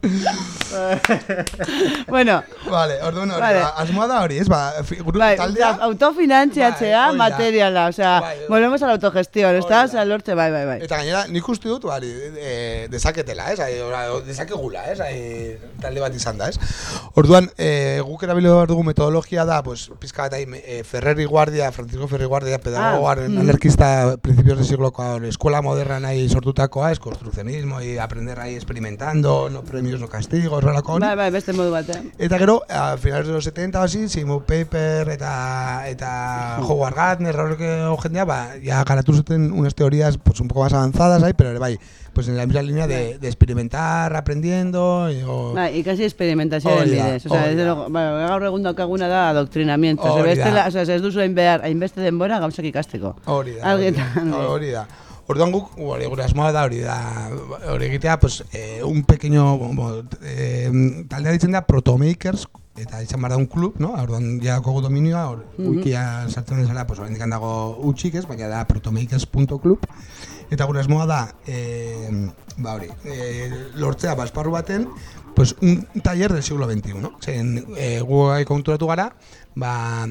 Bueno, vale, orduan hori, vale. asmoa da hori, ez ba, guru bai, taldea. autofinantziatzea Bai, materiala, o sea, bai, volvemos a la autogestión, hori ¿está? da. O sea, lortze, bai, bai, bai. Eta gainera, nik uste dut, bari, e, dezaketela, ez? Ai, ora, dezakegula, ez? Ai, talde bat izan da, ez? Orduan, e, guk erabilo behar dugu metodologia da, pues, pizka bat, e, Ferreri Guardia, Francisco Ferreri Guardia, pedagogoaren Ah, anarquista principios de siglokoa, escuela moderna nahi sortutakoa, ez? Construccionismo, y aprender ahí experimentando, no premios, no castigos, horrelako hori. Bai, bai, beste modu batean. Eta gero, a finales de los setenta o así, Seymour Paper eta eta Howard Gardner, horreko jendea, ba, ya garatu zuten unas teorías pues un poco más avanzadas ahí, pero bai, pues en la misma línea de, de experimentar, aprendiendo, y, o... Bai, ikasi experimentazioaren Hori da, bidez. O sea, hori desde da. luego, bai, gaur egun daukaguna da adoctrinamiento. Hori Ze bestela, da. o sea, ez duzu hain behar, hainbeste denbora gauzak ikasteko. Hori da, hori da, Algetan. hori da. Orduan guk, hori gure asmoa da hori da, hori egitea, pues, eh, un pequeño, bueno, eh, taldea ditzen da Protomakers, eta izan behar da un klub, no? Orduan ja kogu dominioa, or, Mhm. wikia sartzen dezala, pues, oraindik dago utxik ez, baina da protomakers punto club. Eta gure asmoa da, eh, ba hori, eh, lortzea basparru baten, pues, un taller del siglo veintiuno. Zen, eh, gu gai konturatu gara, ba,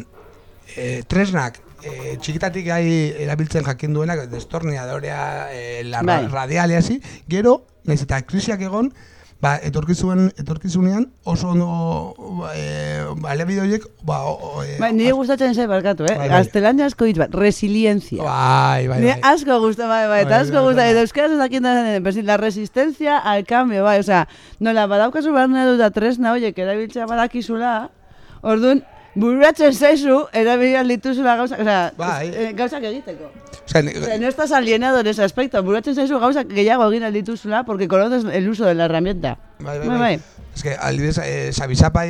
eh, tresnak, eh, txikitatik gai erabiltzen jakin duenak, destorniadorea, eh, la Bai. radiale hasi, gero, naiz eta krisiak egon, ba, etorkizuen, etorkizunean oso ondo eh, baliabide horiek, ba, o, o, eh, Bai, nire gustatzen zait barkatu, eh? Bai, bai. Gaztelania asko hitz bat, resilientzia. Bai, bai, Nire bai. asko gusta, bai, bai, eta Bai, asko bai, gusta, bai. eta euskaraz ez dakit da, pues, la resistencia al cambio, bai, o sea, nola badaukazu barnea dut da tresna horiek erabiltzea badakizula, orduan, bururatzen zaizu, erabilan dituzula gauzak, o sea, Bai. eh, gauzak egiteko. Osea, ne- O sea, no estás alienado en ese aspecto, bururatzen zaizu gauzak gehiago egin aldituzula, porque conoces el uso de la herramienta. Bai, bai, Bai, bai. bai. Es que, adibidez, eh, Sabisapai,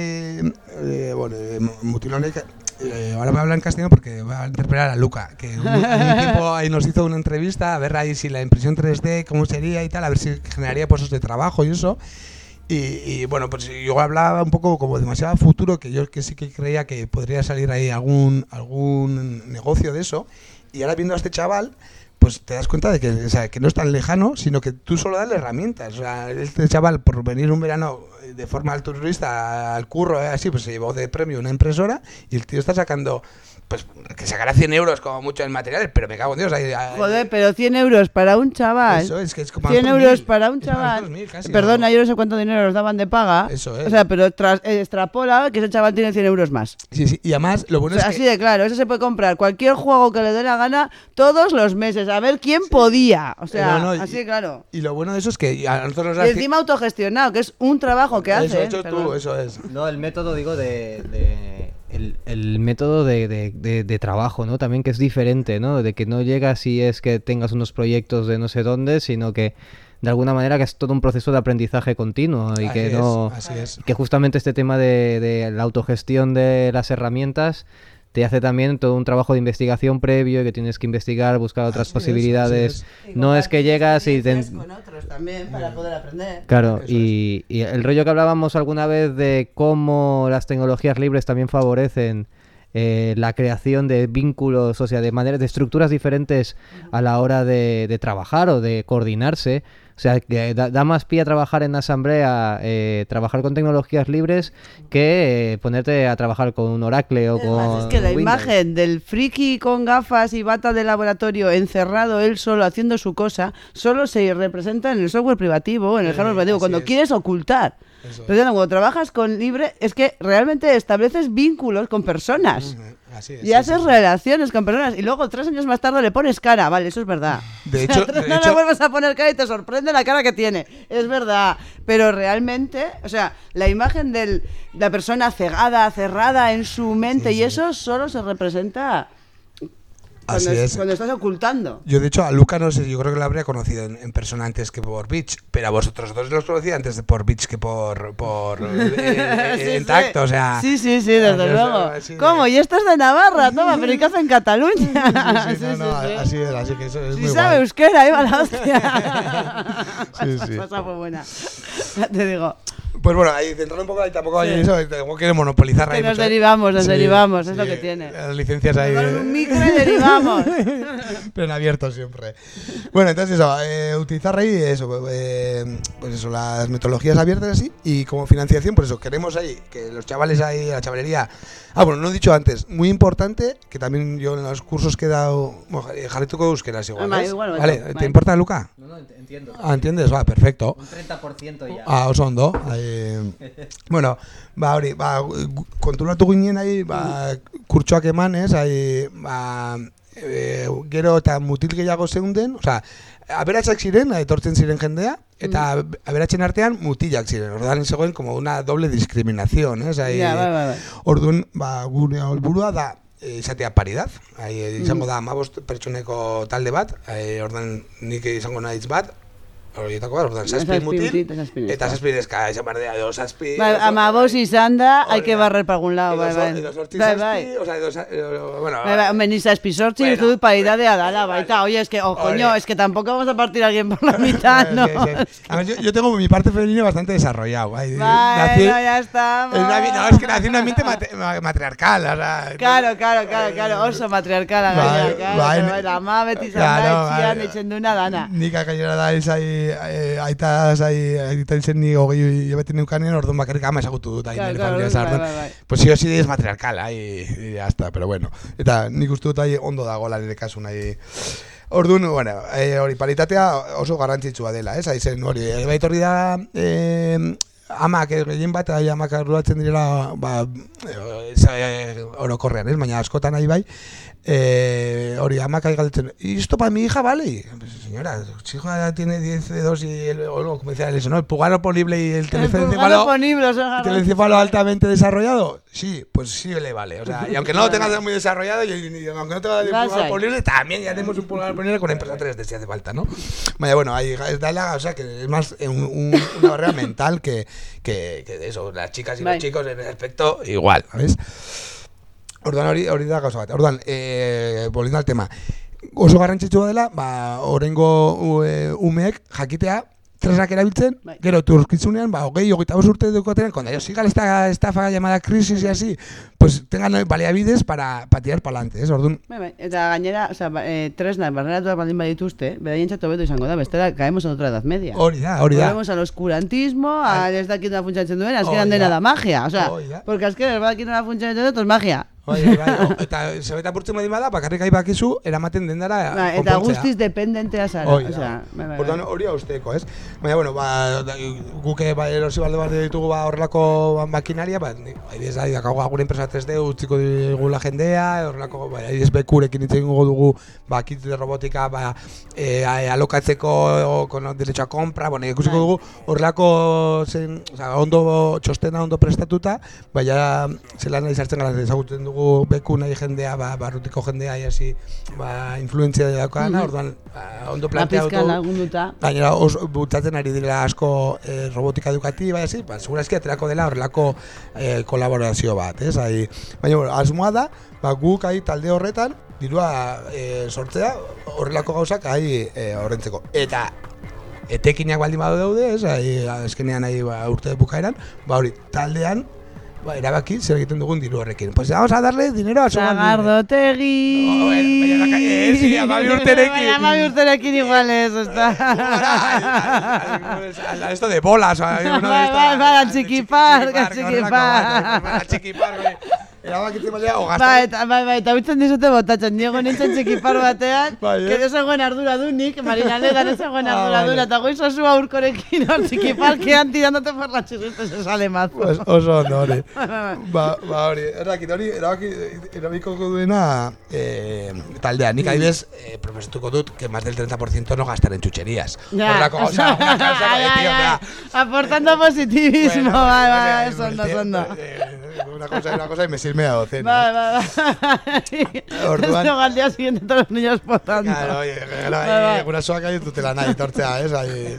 eh, bueno, eh, Mutilonek, eh, ahora me habla en castellano porque va a interpretar a Luca, que un, un tipo ahí nos hizo una entrevista, a ver ahí si la impresión tres D, cómo sería y tal, a ver si generaría puestos de trabajo y eso. Y, y bueno, pues yo hablaba un poco como demasiado a futuro, que yo que sí que creía que podría salir ahí algún, algún negocio de eso. Y ahora viendo a este chaval, pues te das cuenta de que, o sea, que no es tan lejano, sino que tú solo das herramientas. O sea, este chaval, por venir un verano de forma altruista al curro, eh, así, pues se llevó de premio una impresora y el tío está sacando, pues que sacará cien euros como mucho en materiales, pero me cago en Dios. Ahí, ahí, Joder, pero cien euros para un chaval. Eso es, que es como cien dos euros mil, para un es más chaval. dos mil casi, Perdona, ¿no? yo no sé cuánto dinero nos daban de paga. Eso es. O sea, pero tras, eh, extrapola que ese chaval tiene cien euros más. Sí, sí, y además lo O bueno sea, es así que... de claro, eso se puede comprar cualquier juego que le dé la gana todos los meses. A ver quién podía. O sea, Eh, no, no, así y- de claro. Y lo bueno de eso es que a nosotros nos Y da... encima autogestionado, que es un trabajo que Eso hace. hecho ¿eh? tú, Perdón. eso es. No, el método, digo, de... de- el, el método de, de, de- de trabajo, ¿no? También que es diferente, ¿no? De que no llega si es que tengas unos proyectos de no sé dónde, sino que de alguna manera que es todo un proceso de aprendizaje continuo y Así que es, no... así es. que justamente este tema de, de la autogestión de las herramientas te hace también todo un trabajo de investigación previo, que tienes que investigar, buscar otras Así es, posibilidades. así No es que llegas y... te- Con otros también para poder aprender. Claro, Eso y, y el rollo que hablábamos alguna vez de cómo las tecnologías libres también favorecen eh, la creación de vínculos, o sea, de maneras, de estructuras diferentes a la hora de, de trabajar o de coordinarse. O sea, que da, da más pie a trabajar en asamblea, eh, trabajar con tecnologías libres, que eh, ponerte a trabajar con un Oracle o con Es que la Windows. imagen del friki con gafas y bata de laboratorio encerrado él solo haciendo su cosa, solo se representa en el software privativo, en el Sí, hardware privativo, así cuando es. quieres ocultar. Eso Pero ya no, cuando trabajas con libre, es que realmente estableces vínculos con personas. Así es, Y sí, haces sí, sí. relaciones con personas y luego tres años más tarde le pones cara, vale, eso es verdad. De O sea, hecho- tres de no hecho- le vuelves a poner cara y te sorprende la cara que tiene, es verdad. Pero realmente, o sea, la imagen de la persona cegada, cerrada en su mente Sí, y sí. eso solo se representa Así cuando, es. cuando estás ocultando. Yo, de hecho, a Luca no sé, yo creo que lo habría conocido en, en persona antes que por Beach, pero a vosotros dos los conocí antes de por Beach que por, por eh, eh, Sí, en sí. tacto, o sea... Sí, sí, sí, desde o sea, luego. así de- ¿Cómo? ¿Y esto es de Navarra? Toma, pero ¿y qué hace en Cataluña? Sí, sí, no, no, así es, así que eso es Si muy sabe guay. euskera, ahí va la hostia. Sí, sí. Esa fue buena. Ya te digo. Pues bueno, ahí centrando un poco ahí tampoco hay Sí. eso, tampoco quiero monopolizar Que ahí nos mucho, ¿eh? derivamos, nos Sí, derivamos, es sí, lo que tiene. Las licencias ahí... Nos dan un micro y derivamos. Pero en abierto siempre. Bueno, entonces eso, eh, utilizar ahí eso, eh, pues eso, las metodologías abiertas así, y como financiación, pues eso, queremos ahí que los chavales ahí, la chavalería. Ah, bueno, no he dicho antes, muy importante, que también yo en los cursos que he dado, bueno, jarrituko euskeras igual, Ah, ¿ves? igual, Vale, vale. ¿te importa, Luca? No, no, ent- entiendo. Ah, ¿entiendes? Va, perfecto. Un treinta por ciento ya. Ah, oso ondo. Ahí, bueno, ba, hori, ba, gu- kontrolatu ginen ahí, ba, kurtsoak emanez, ahí, ba, e, gero eta mutil gehiago zeunden, osea, aberatsak ziren, etortzen ziren jendea, eta aberatsen artean mutilak ziren, orduan zegoen como una doble discriminación, eh? Osea, Ja, bai, bai, bai. orduan, ba, gure helburua da, e, izatea paridad, ahí, izango da hamabost pertsoneko talde bat, eh, orduan nik izango naiz bat, horietako bat, orduan zazpi Zazpi mutil, mutil, zazpi neska. eta zazpi neska, izan behar dira, edo zazpi... Bai, oso- amabos izan da, hay Hori que da. barrer para algún lado, Edo bai, zo- bai. edo zortzi Bai, zazpi, bai. osea, edo za- edo- bueno... Bai, bai, hombre, ni zazpi sortzi, Bueno. ez dut paridadea dala, baita. Oye, es que, oh, coño, Hori. es que tampoco vamos a partir a alguien por la mitad, ¿no? Sí, sí. Además, yo, yo tengo mi parte femenina bastante desarrollado. Ahí, nací- Bueno, ya estamos. en una vi- no, es que nací en un ambiente mate- ma- matriarcal, o sea... Claro, claro, claro, claro, oso matriarkala Bai, gaina, claro, bai, bai, la ama beti izan claro, da, etxian, bai. etxen duna dana. Nik gainera da ez ahí, eh, aitaz, ahí, aita izen ni hogei hilabete neukanen, orduan bakarrik ama ezagutu dut, ahí, Claro, nire claro, familia bai, zaharren. bai, bai. Pues sí o sí es matriarcal, ahí, y ya está, pero bueno. Eta nik uste dut ahí ondo dagoela nire kasu nahi. Orduan, bueno, eh, hori paritatea oso garrantzitsua dela, ez? Aizen hori, eh, baitorri da eh, amak, eh, gehien bat, ai, amak arduratzen direla, ba, eh, ez, eh, orokorrean, ez? Baina askotan nahi bai, eh, hori, amak ai galdetzen, ¿y esto para mi hija vale? Pues, señora, su hija tiene diez dedos y, el, o no, como decía eso, ¿no? El pulgar oponible y el El telencéfalo... pulgar oponible, o sea, ¿Telencéfalo altamente desarrollado? Sí, pues sí le vale. O sea, y aunque no lo tengas muy desarrollado, y, y aunque no tengas el Las pulgar hay. oponible, también ya tenemos un pulgar oponible con empresa tres D si hace falta, ¿no? Vaya, bueno, ahí es la, o sea, que es más un- un- una barrera mental que, que, que eso, las chicas y Bai. los chicos en ese aspecto igual, ¿sabes? Orduan hori hori da gauza bat. Orduan, eh, volviendo al tema. Oso garrantzitsua dela, ba, orengo e, umeek jakitea tresnak erabiltzen, Bai. gero turkizunean, ba, hogei, hogeita bost urte dukotenean, cuando ellos sigan esta estafa llamada crisis y así, pues tengan baliabides para, para tirar para adelante, ¿es? Orduan, Bai, bai. Eta gainera, o sea, ba- eh, tresnak barneratuak baldin badituzte, beraientzat hobeto izango da, bestela caemos en otra edad media. hori da, hori da. Volvemos al oscurantismo, al ez dakit nola funtsatzen duen, azkenan Hori dena da. da magia, o sea, Hori da. porque azkenan ez badakit nola funtsatzen dut, es magia. Bai, bai, bai. Eta zerbait apurtzen badi bada, bakarrik gai bakizu, eramaten dendara Ba, eta konpontzea. guztiz dependentea zara, Hoi o da. sea, bai, bai, Orduan bai. hori hausteko, ez? Baina, bueno, ba, da- guke ba, erosi balde bat ditugu ba, horrelako ba, makinaria, ba, ni- adibidez, ari dakago gure enpresa tres D utziko digula jendea, horrelako, ba, adibidez, bekurekin hitz egingo dugu, ba, kit de robotika, ba, e, a- alokatzeko, con derecho a compra, bueno, ikusiko Bai. dugu horrelako zen, o sea, ondo txostena ondo prestatuta, baina zelan nahi sartzen gara, ezagutzen dugu beku nahi jendea, ba, barrutiko jendea, y así, ba, influentzia daukana, Mhm. orduan, ba, ondo La planteatu. pizka lagunduta. Gainera, oso bultzatzen ari dira asko eh, robotika edukatiba, ezi, ba, segurazki aterako dela horrelako eh, kolaborazio bat, ez? Ahí, baina, bueno, asmoa da, ba, guk ahi talde horretan, dirua eh, sortzea, horrelako gauzak ahi eh, horrentzeko. Eta, etekinak baldin badu daude, ez? Ahi, azkenean ahi, ba, urte bukaeran, ba, hori, taldean, ba, erabaki zer egiten dugun diru horrekin. Pues vamos a darle dinero a Soban. Sagardotegi. Oh, baina la calle, eh, sí, amabi urterekin. Baina amabi urterekin igual ez, está. Esto de bolas. Bai, bai, bai, al txikipar, al txikipar. Al txikipar, bai. Erabakitzen baina, o gazta. Bai, eta, bai, bai, eta bitzen dizute botatzen. Diego nintzen txikipar batean, bai, eh? que ez zegoen ardura dunik, marinaledan ez zegoen ardura dura, eta goiz osu aurkorekin hor txikipalkean tirándote por la chirrita, se sale mazo. Pues oso ondo hori. Ba, ba hori, erabakit hori, erabaki, erabiko duena eh, taldea. Nik adibidez, eh, profesatuko dut, que más del treinta por ciento no gastar en chucherías. Ya. Horrako, o sea, una causa de tío, da. Aportando positivismo, Bueno, bai, bueno, bai, bueno, sondo, bueno, sondo. eh, Una cosa, una cosa y me sirve a docena. Bai, bai, bai. Orduan- Luego al día siguiente todos los niños potando. Claro, oye, claro, Bai, bai. ahí, gurasoak gai dutela nahi tortzea, ez? Ahí.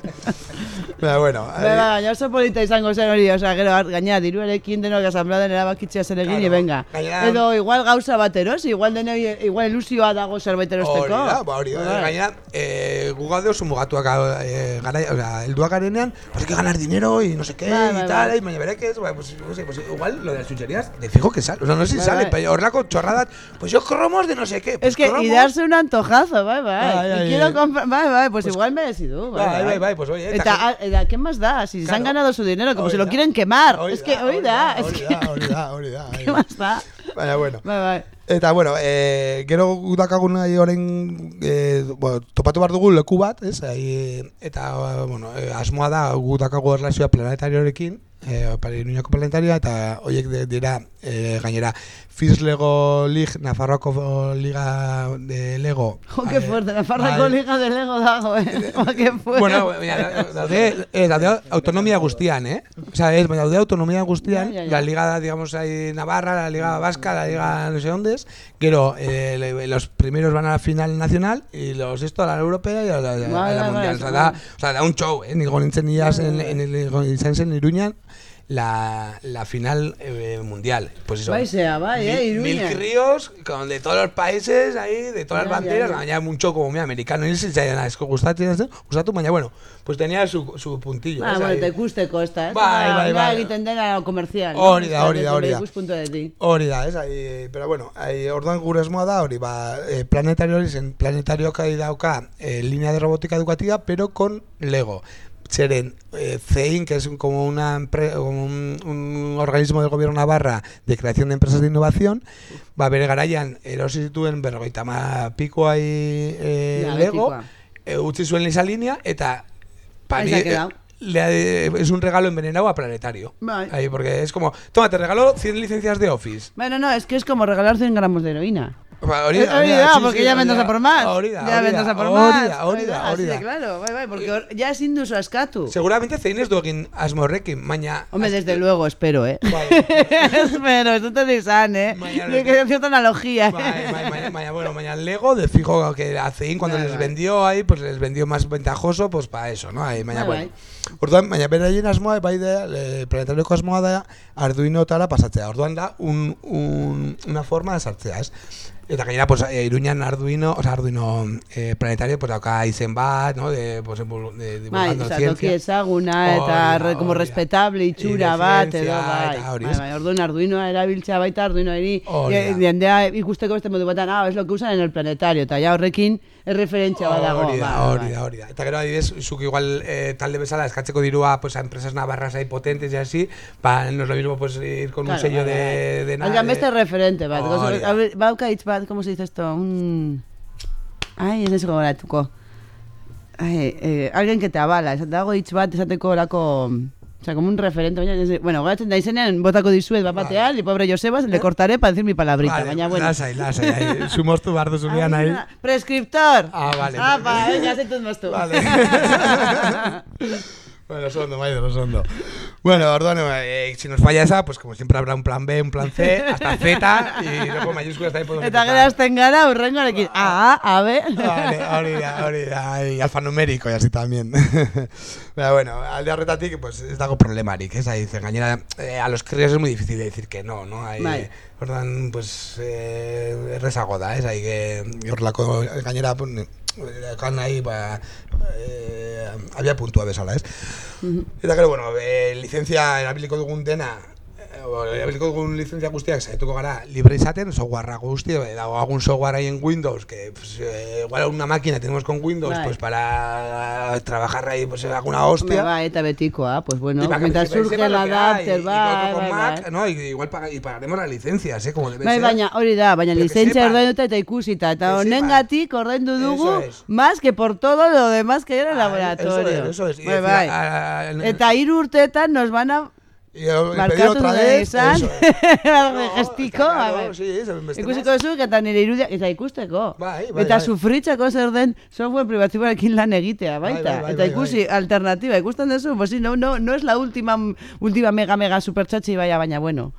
Pero bueno, Bai, bai, baina oso polita izango zen hori, osea, gero, gainera, diruarekin denok asanbladen erabakitzea zer egin, Claro. y venga. Gainera- Edo, igual gauza bat erosi, igual dene, igual ilusioa dago zerbait erosteko. hori da, ba hori, Bai. gainera, eh, gu gaude oso mugatuak eh, gara, o sea, helduak garenean, pues hay que ganar dinero y no sé qué Bai, y bai, tal, bai. y baina berekez, pues, pues, no sé, pues igual lo de las chucherías, de fijo que sale, o sea, no sé si Bai, sale, bai. pero horrelako chorradas, pues yo cromos de no sé qué, pues Es que, y cromos- darse un antojazo, bai, bai. Ai, ai, y quiero ai. comprar, bai, bai, pues, Pues- igual merezi du, bai, Bai, bai, bai, pues oye, eta- Eta, a- eta, ¿qué más da? Si se Claro. han ganado su dinero, como Hori si lo da. quieren quemar. Hori Es que, da, hori da, es hori que, da, hori da, hori da, ¿qué más da? Baina, bueno. Bai, bai. Eta, bueno, eh, gero dakagun nahi orain eh, bueno, topatu behar dugu leku bat, ez? Ahí, eta, bueno, eh, asmoa da gu dakagu erlazioa planetarioarekin, eh, Iruñako planetarioa, eta horiek de- dira eh, gainera Fis Lego League, Nafarroako Liga de Lego. Jo, qué eh, fuerte, Nafarroako bai. Liga de Lego dago, eh. Jo, qué fuerte. Bueno, baina, daude, eh, daude autonomia guztian, eh? O sea, es, baina daude autonomia guztian, Ya, ya, ya. la liga, digamos, ahí Navarra, la liga vasca, la liga no sé dónde es, pero eh, le- los primeros van a la final nacional y los esto a la europea y a la, a la- Bai, a la bai, mundial. bai, O sea, bai. da, o sea, da un show, eh? Nigo nintzen iaz en, Bai, bai. en, el- nigo nintzen zen Iruñan, la, la final eh, mundial. Pues eso. Bai, sea, bai, eh, Mil, mil Iruña. críos con de todos los países ahí, de todas Ya, las banderas, ya, ya. gainera un show como muy americano, y se zaina esko gustatzen zen, gustatu, baina bueno, pues tenía su, su puntillo. Ah, ez, bueno, ahí. te ikusteko, ez da, ez? Bai, Da, bai, da bai. egiten dena komerzial. Hori da, hori da, hori da. Ikuspunto de ti. Hori da, ez, ahí, pero bueno, ahí, orduan gure esmoa da, hori, ba, eh, planetario hori zen, planetario kai dauka eh, línea de robótica educativa, pero con Lego. Zeren, eh, C E I N, que es un- como, una empre- como un, un organismo del gobierno Navarra de creación de empresas de innovación, ba, bere garaian erosi zituen berrogeita ma pikoa eh, Ja, Lego, betikoa. eh, utzi zuen esa línea, eta Ahí se ha quedado. le ha- es un regalo envenenado a Planetario. Bai. Ahí, porque es como, toma, te regaló cien licencias de Office. Bueno, no, es que es como regalar cien gramos de heroína. Ba, hori Eh, hori da, sí, porque sí, ya hori vendas da, a por más. hori da, Ya hori vendas da, a por hori más. da, hori da, hori Así da. de claro, bai, bai, porque hor- ya ezin duzu askatu. Seguramente zein ez du egin asmo horrekin, baina... Hombre, desde luego, espero, ¿eh? Vale. Espero, esto te disan, ¿eh? Baina- Tiene que hacer cierta analogía. Bai, bai, bai, baina, bueno, baina Lego de fijo que a C E I N cuando Bai, les bai. vendió ahí, pues les vendió más ventajoso, pues para eso, ¿no? Ahí, baina, Bai, bueno. Orduan, baina beraien asmoa, bai da, eh, planetarioko asmoa da Arduinotara pasatzea. Orduan da, un, un, una forma de sartzea, ez? Eta gainera, pues, eh, Iruñan Arduino, o sea, Arduino eh, planetario, pues, dauka izen bat, ¿no? De, pues, embul- de Bai, divulgando oza, ciencia. toki ezaguna eta Hori da, re, como hori da. respetable itxura Y de bat ciencia edo bai. eta hori, Bai, ez? bai, orduan Arduinoa erabiltzea baita Arduinoari Hori da. jendea ikusteko beste modu batean, ah, es lo que usan en el planetario, eta ja horrekin erreferentzia bat dago. Hori da, bai, hori bai. da, hori da. Eta gero adibidez, zuk igual eh, talde bezala eskatzeko dirua pues, a empresas navarras ahí potentes y así, pa, no es lo mismo pues ir con Claro, un sello bai, bai. de, de nada. Oigan, de- beste referente bat. Hori da. A ver, bauka hitz bat, ¿cómo se dice esto? Un... Ai, ez naiz gogoratuko. Ai, eh, alguien que te avala, esat dago hitz bat esateko orako... O sea, como un referente, baina, ez- bueno, gogatzen da izenean botako dizuet bat batean, y pobre Josebas, le cortaré para decir mi palabrita, Vale, baina, bueno. lasai, lasai, ahí, zu moztu behar duzunean ahí. Ah, prescriptor! Ah, vale. Apa, venga, zaitut moztu. Vale. Bueno, sondo, Maido, sondo. Bueno, orduan, eh, si nos falla esa, pues como siempre habrá un plan B, un plan C, hasta Z, y luego mayúsculas también podemos Eta empezar. gero azten gara, urrengoarekin, A, A, B. Vale, hori da, hori da, y alfanumérico y así también. Pero bueno, alde horretatik, pues ez dago problemarik, ez, ahí dicen, gainera, eh, a los críos es muy difícil decir que no, ¿no? Ahí, Bai. orduan, pues, eh, errezago da, ez, ahí que, horrelako, gainera, pues, kan nahi, ba, eh, abia puntua bezala, ez? Eta gero, bueno, eh, licencia erabiliko dugun dena, erabiliko dugun lizentzia guztiak saietuko gara libre izaten, softwarea guzti, dago algún software ahí en Windows que pues, eh, igual una máquina tenemos con Windows Bai. pues para trabajar ahí pues alguna hostia. Bai, eta betikoa, pues bueno, Y para que mientras sepa- surge sepa el lo que hay, adapter, y bai, con bai, Mac, bai. no, y igual paga, y pagaremos las licencias, eh, como debe Bai, ser. baina hori da, baina Pero que lizentzia sepan. ordainduta eta ikusita, eta Que honengatik ordaindu dugu Eso es. más que por todo lo demás que hay en el Ah, laboratorio. Eso es, eso es. Y Bai, decir, bai. a- a- a- Eta hiru urteetan nos van a y, eh, pedir markatu otra nahi vez, izan, eso es. algo No, gestiko, está a claro, ver. sí, eso, beste Ikusiko naiz. duzu, eta nire irudia, eta ikusteko. Bai, bai, Eta bai. sufritzako zer den software privatiboarekin lan egitea, Bai, baita. bai, bai, Eta bai, ikusi, bai. alternativa, ikusten duzu, pues sí, no, no, no es la última, última mega mega supertxatxi baina, baina bueno.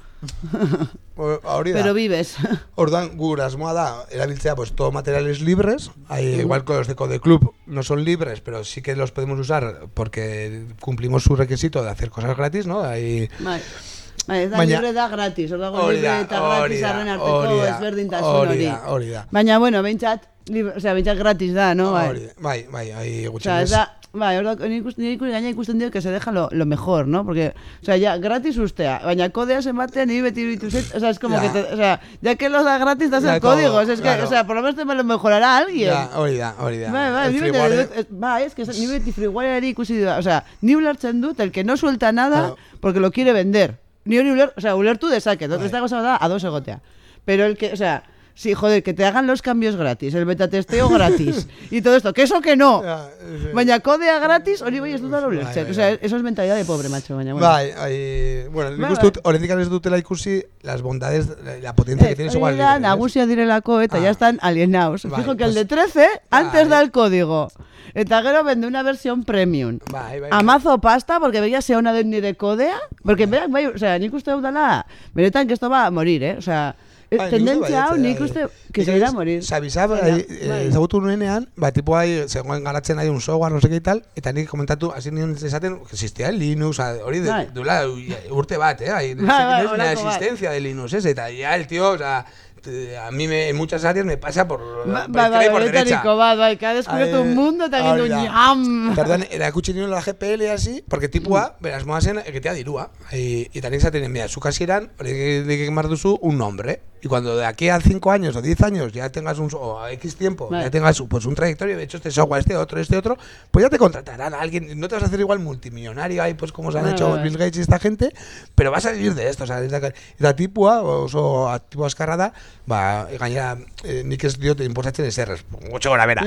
O- Hori da. Pero vives. Orduan, gure asmoa da, erabiltzea, pues, todo materiales libres. Hay, igual que los de Code Club no son libres, pero sí que los podemos usar porque cumplimos su requisito de hacer cosas gratis, ¿no? Hay... Bai. Bai, ez da Baina- libre da gratis, ordago Hori libre da, eta hori gratis da, arren hori arteko da, ezberdintasun hori hori. da, hori da. Baina, bueno, behintzat, libre, o sea, behintzat gratis da, no? Bai. Hori da. Bai, bai, hai O sea, ez gutxienez. da, bai, orda, nire ikusten, nire ikusten, gaina ikusten dio que se deja lo, lo mejor, ¿no? Porque, o sea, ya, gratis ustea, baina kodea se mate, nire beti iruditu zait, o sea, es como Ya. que, te, o sea, ya que lo da gratis, das Ya el todo, código, o sea, es que, claro. o sea, por lo menos te me lo mejorará alguien. Ja, hori da, hori da. Bai, bai, El ni beti, freeware- dut- bai, es que ni beti freewareari ikusi dut, o sea, ni ulertzen dut, el que no suelta nada, Claro. porque lo quiere vender. Ni hori uler, o sea, ulertu dezaket, Bai. esta cosa da a dos egotea. Pero el que, o sea, sí, joder, que te hagan los cambios gratis, el betatesteo gratis, y todo esto, que eso que no. Ja, sí. Baina kodea gratis, hori bai ez dut dara Bai, ulertzen. bai, O sea, bai. eso es mentalidad de pobre, macho, baina, bueno. Bai, hai, bueno, nik Bai, uste dut, horretik ez dutela ikusi las bondades, la potencia que Eh, tiene hori igual da, libre, ¿ves? nagusia direlako eta Ah. ya están alienados. Bai, Fijo que el pues- de trece antes Bai. da el código. Eta gero vende una versión premium. Bai, bai, Amazo pasta, porque veía se ona den nire kodea, porque berak, bai, o sea, nik uste hau dala, benetan que esto va a morir, eh? O sea, eh, Bai, nik uste tendentzia hau, baietz, nik bai. uste que Nik se irá a ez- morir. Sabizab, Baina, eh, eh, bai. ezagutu nuenean, ba, tipo hai, zegoen garatzen nahi un software, no sé qué y tal, eta nik komentatu, hasi nien esaten, que existía el Linux, a- hori de, Bai. duela urte bat, eh? Hai, Bai, bai, es una holako bat. existencia de Linux, ese, eta ya el tío, o sea, te- a mí me, en muchas áreas me pasa por, Ba- por Bai, izquierda bai, y por derecha. benetariko bat, bai, que ha descubierto Ai, un mundo eta egin du hori da. ñam. Perdón, erakutsi nion la G P L así, porque tipua, beraz moazen, egitea dirua. Y, y también esaten, mira, zu hasieran, hori que quemar duzu un nombre. Y cuando de aquí a cinco años o diez años ya tengas un, o a X tiempo, Vale. ya tengas pues un trayectorio, de hecho este software, este otro, este otro, pues ya te contratarán a alguien. No te vas a hacer igual multimillonario ahí, pues como se han Vale, hecho vale. Bill Gates y esta gente, pero vas a vivir de esto, o sea, eta tipua, oso tipua askarra da, ba, gainera, eh, nik ez diote inposatzen eserrez, gutxo gora bera.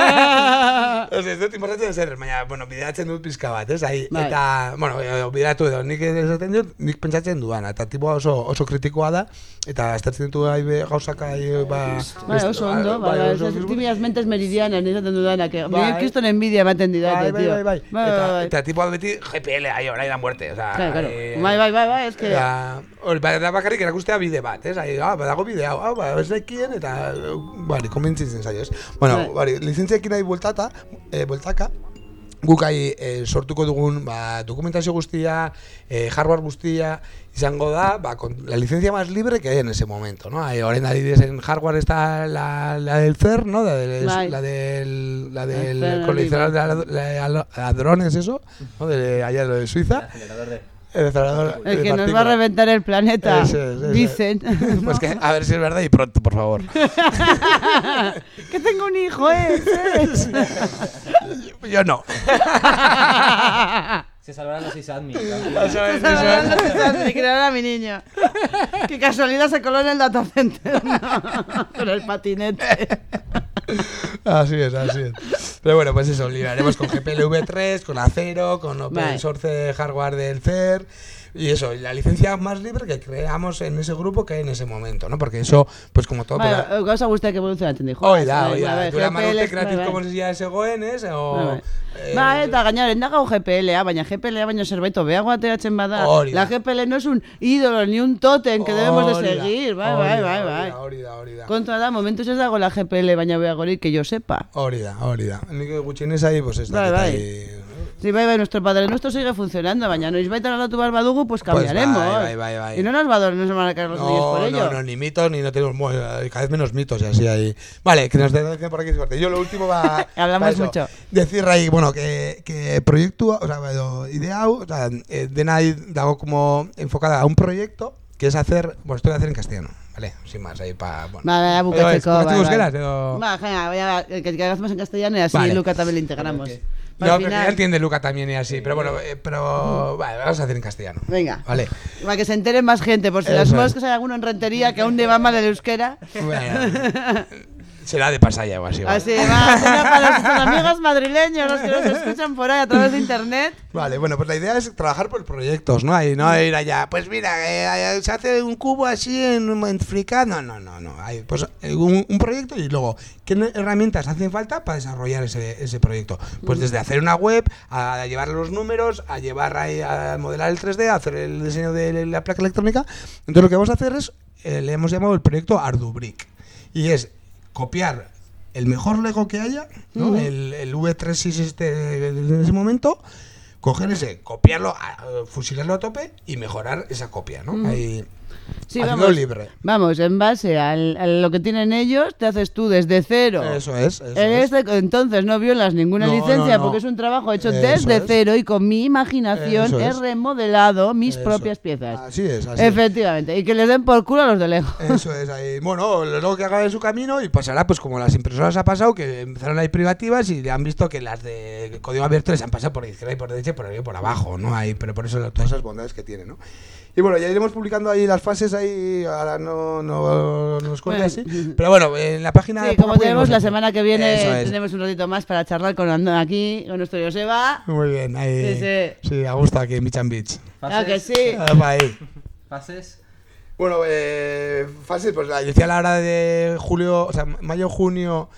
Ez ez dut inposatzen eserrez, baina, bueno, bideratzen dut pizka bat, ez, ahi, Bai. eta, bueno, eh, bideratu edo, nik esaten dut, nik pentsatzen duana, eta tipua oso, oso kritikoa da, eta aztertzen ditu gai be- gauzak ahi, ba... Bai, best- oso ondo, bai, bai, oso- ez timias mentes meridianas, nizaten dudana, que Bai. Miguel Kriston envidia ematen didate, Bai, bai, tío. bai, bai. Bai, Eta, bai, bai. eta tipua beti G P L, ahi, orai da muerte, o sea... Claro, claro. eh, Bai, bai, bai, bai, es que... Eta, hori, ba, da bakarrik erakustea bide bat, ez? Ahi, ah, badago bide hau, hau, ba, ez nekien, eta, bari, konbentzitzen zaio, ez? Bueno, Bai. bari, lizentziakin nahi bueltata, eh, bueltaka, guk ahi eh, sortuko dugun ba, dokumentazio guztia, eh, hardware guztia, izango da, ba, con la licencia más libre que hay en ese momento, ¿no? Ahí, ahora adibidez en hardware está la, la del C E R, ¿no? La del, Bai. la del, la El C E R, del coleccionador de la- la- ladrones, eso, ¿no? De allá de lo de Suiza. El acelerador El de que nos va a partículas. reventar el planeta, Ese es, ese es. dicen. Pues que, a ver si es verdad y pronto, por favor. Que tengo un hijo, ¿eh? Yo no. Se salvarán los sysadmin. Eso es, eso Hablando es. de Sandri, que era mi niño. Qué casualidad se coló en el datacenter, ¿no? Con el patinete. Así es, así es. Pero bueno, pues eso, libraremos con G P L v tres, con Acero, con Open Vale. Source Hardware del C E R. Y eso, y la licencia más libre que creamos en ese grupo que hay en ese momento, ¿no? Porque eso, pues como todo... Bai, pero- gauza guztiak evolucionatzen dijo. Oida, oida, du la manute kreatif bai. komunizia zegoen, ez? O... Bai, bai. eh, Ba, eta gainera, endagau G P L A, baina G P L A baino zerbait hobeago ateratzen bada. Hori da. La G P L no es un ídolo ni un tótem que debemos de hori da, seguir. Bai, hori bai, da, bai, hori bai. da, Hori da, hori da. Kontua da, momentuz ez dago la G P L baina hobeagorik que yo sepa. Hori da, hori da. Nik gutxienez ahi, pues ez Bai, dakit bai. ahi- Si vai, vai, nuestro Padre Nuestro sigue funcionando. Mañana nos va a entrar a tu barbadugu, pues cambiaremos. Pues vai, vai, vai. Y no nos va a dar, no se van a caer los No, niños por ello. no, no, ni mitos, ni no tenemos mo- cada vez menos mitos y así ahí. Vale, que nos den por aquí suerte. Yo lo último va. Hablamos va eso. mucho. Decir ahí, bueno, que, que proyecto, o sea, bueno, idea, o sea, eh, de nada hago como enfocada a un proyecto que es hacer, bueno, esto voy a hacer en castellano, ¿vale? Sin más, ahí para. Bueno. Vale, a Edo ez, bukatzeko. komentatu Vale, euskeraz, vale. edo- Va, venga, voy a, que, que hagamos en castellano y así Vale. Luca también lo integramos. Ok. Al No, pero final- ya entiende Luca también y así, pero bueno, eh, pero vale, vamos a hacer en castellano. Venga. Vale. Para que se entere más gente, por si Eso las es. moscas hay alguno en Rentería que aún le va mal el euskera. Bueno, será de pasalla o así. ¿vale? Así va, será para nuestros amigos madrileños, los que nos escuchan por ahí a través de internet. Vale, bueno, pues la idea es trabajar por proyectos, ¿no? Y no ir allá, pues mira, eh, se hace un cubo así en, en FreeCAD. No, no, no, no. Hay, pues eh, un, un proyecto y luego, ¿qué herramientas hacen falta para desarrollar ese, ese proyecto? Pues desde hacer una web, a llevar los números, a llevar ahí, a modelar el tres D, a hacer el diseño de la placa electrónica. Entonces lo que vamos a hacer es, eh, le hemos llamado el proyecto Ardubrick. Y es copiar el mejor Lego que haya, ¿no? Ujú. el, el V tres seis este en ese momento, coger ese, copiarlo, a- fusilarlo a tope y mejorar esa copia, ¿no? Ujú. Ahí, Sí, haciendo vamos, libre. vamos, en base al, a lo que tienen ellos, te haces tú desde cero. Eso es, eso En es. este, entonces no violas ninguna No, licencia no, no. porque es un trabajo hecho Eso desde es. cero y con mi imaginación Eso he es. remodelado mis Eso. propias piezas. Así es, así es. Efectivamente, y que les den por culo a los de Lego. Eso es, ahí. Bueno, luego que haga en su camino y pasará pues como las impresoras ha pasado, que empezaron ahí privativas y han visto que las de código abierto les han pasado por izquierda y por derecha y por arriba y por abajo, ¿no? Ahí, pero por eso todas esas bondades que tiene, ¿no? Y bueno, ya iremos publicando ahí las fases ahí, ahora no, no, no nos cuenta Bueno. así, pero bueno, en la página... Sí, poco a como poco tenemos iremos la haciendo. semana que viene, Eso es. tenemos un ratito más para charlar con Andón aquí, con nuestro Joseba. Muy bien, ahí... Sí, sí. Sí, a gusto aquí en Beach and Beach. Claro que sí. Apa, ahí. Fases. Bueno, eh, fases, pues la decía a la hora de julio, o sea, mayo, junio,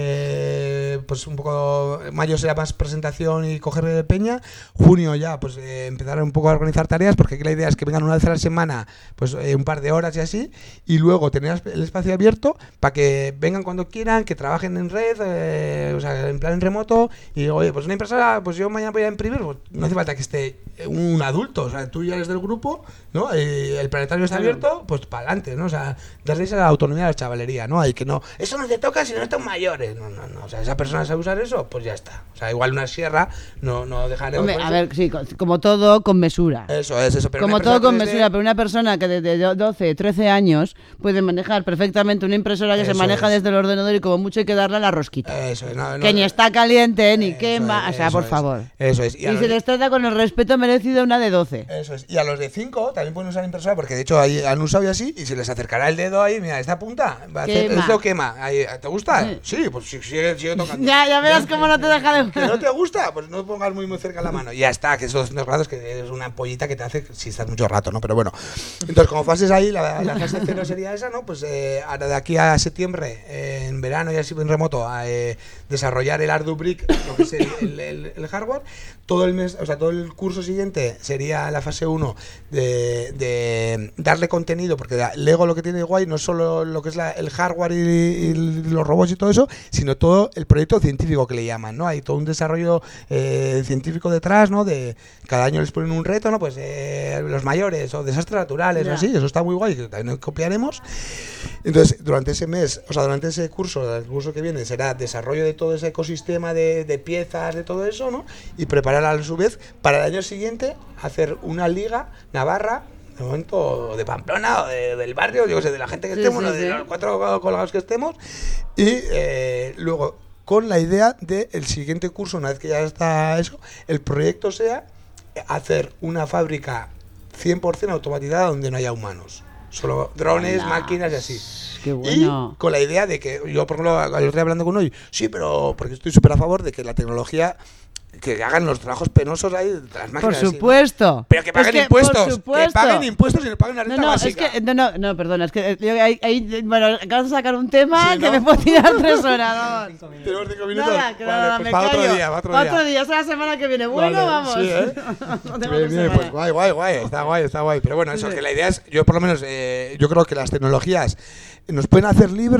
eh, pues un poco, mayo será más presentación y coger peña, junio ya, pues eh, empezar un poco a organizar tareas, porque aquí la idea es que vengan una vez a la semana, pues eh, un par de horas y así, y luego tener el espacio abierto para que vengan cuando quieran, que trabajen en red, eh, o sea, en plan en remoto, y oye, pues una impresora, pues yo mañana voy a imprimir, pues no hace falta que esté un adulto, o sea, tú ya eres del grupo, ¿no? Y el planetario está abierto, pues para adelante, ¿no? O sea, darle esa autonomía a la chavalería, ¿no? Hay que no, eso no te toca si no están mayores, no, no, no, o sea, esa persona sabe usar eso, pues ya está, o sea, igual una sierra no, no dejaremos. Hombre, a ver, sí, co- como todo con mesura. Eso es, eso, pero Como una todo persona con tres D, mesura, pero una persona que desde do- doce, trece años puede manejar perfectamente una impresora que se Eso maneja es. desde el ordenador y como mucho hay que darle a la rosquita. Eso es, no, no, que ni está caliente, ni eso quema, es, o sea, eso por es, favor. Eso es, Y, a se los- les trata con el respeto merecido a una de doce. Eso es. Y a los de cinco también pueden usar impresora porque de hecho ahí han usado y así y se les acercará el dedo ahí, mira, esta punta va a hacer, Quema. esto quema. Ahí, ¿te gusta? Sí. Sí, pues sí, sigue, sigue tocando. Ya, ya verás cómo no te deja de ¿Que no te gusta? Pues no pongas muy muy cerca la mano. Y ya está, que esos doscientos grados que es una ampollita que te hace si estás mucho rato, ¿no? Pero bueno. Entonces, como fases ahí, la, la fase cero sería esa, ¿no? Pues eh, ahora de aquí a septiembre, eh, en verano y así en remoto, a eh, desarrollar el Ardubrick, lo que es el, el, el- el hardware. Todo el mes, o sea, todo el curso siguiente sería la fase uno de, de darle contenido, porque la- Lego lo que tiene de guay no es solo lo que es la- el hardware y, y los robots y todo eso, sino todo el proyecto científico que le llaman, ¿no? Hay todo un desarrollo eh, científico detrás, ¿no? De cada año les ponen un reto, ¿no? Pues eh, los mayores o desastres naturales Ya. o así, eso está muy guay, que también copiaremos. Entonces, durante ese mes, o sea, durante ese curso, el curso que viene será desarrollo de todo ese ecosistema de, de piezas, de todo eso, ¿no? Y preparar a su vez para el año siguiente hacer una liga navarra, de momento de Pamplona o de- del barrio, yo qué sé, de la gente que Sí, estemos, sí, ¿no? de sí. los cuatro colgados que estemos, y eh, luego con la idea de el siguiente curso, una vez que ya está eso, el proyecto sea hacer una fábrica cien por ciento automatizada donde no haya humanos. Solo drones, Hola. máquinas y así. Qué bueno. Y con la idea de que, yo por ejemplo, lo estoy hablando con hoy, sí, pero porque estoy súper a favor de que la tecnología, que hagan los trabajos penosos ahí de las máquinas. Por así, ¿no? supuesto. Pero que paguen Es impuestos. Por Que supuesto. paguen impuestos y nos paguen la No, renta no, es básica. que, no, no, no, perdona, es que eh, yo ahí, ahí, bueno, acabas de sacar un tema Sí, que ¿no? me puedo tirar tres horas, vamos. Tenemos cinco minutos. Nada, que Vale, nada, pues me para callo. otro día, para otro Pa' día. otro día, es la semana que viene. Bueno, Vale, vamos. sí, ¿eh? No te Bien, vamos bien, a pues ver. guay, guay, guay, está guay, está guay. Pero bueno, eso, Sí. que la idea es, yo por lo menos, eh, yo creo que las tecnologías nos pueden hacer libres,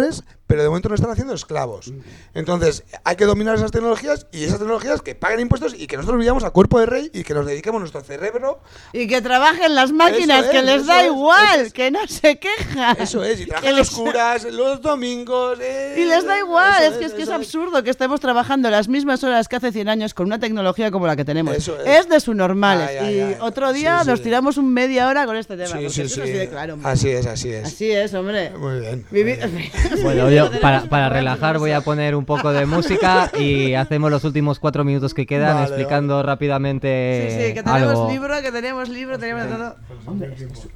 pero de momento nos están haciendo esclavos. Entonces, hay que dominar esas tecnologías y esas tecnologías que paguen impuestos y que nosotros vivamos a cuerpo de rey y que nos dediquemos nuestro cerebro. Y que trabajen las máquinas, Eso que es, les eso da es, igual, eso es. que no se quejan. Eso es, y Que trabajan les- los curas los domingos. Eh, Y les da igual, eso es que es, que es eso absurdo que estemos trabajando las mismas horas que hace cien años con una tecnología como la que tenemos. Eso es. es de su normales. Ay, ay, y ay. otro día Sí, nos sí. tiramos un media hora con este tema. Sí, porque sí, eso sí. es así de claro, hombre. Así es, así es. Así es, hombre. Muy bien. Vivi- Bueno, yo para, para relajar voy a poner un poco de música y hacemos los últimos cuatro minutos que quedan Vale, explicando vale. rápidamente Sí, sí, que tenemos algo. libro, que tenemos libro, tenemos de todo. Hombre, es que es-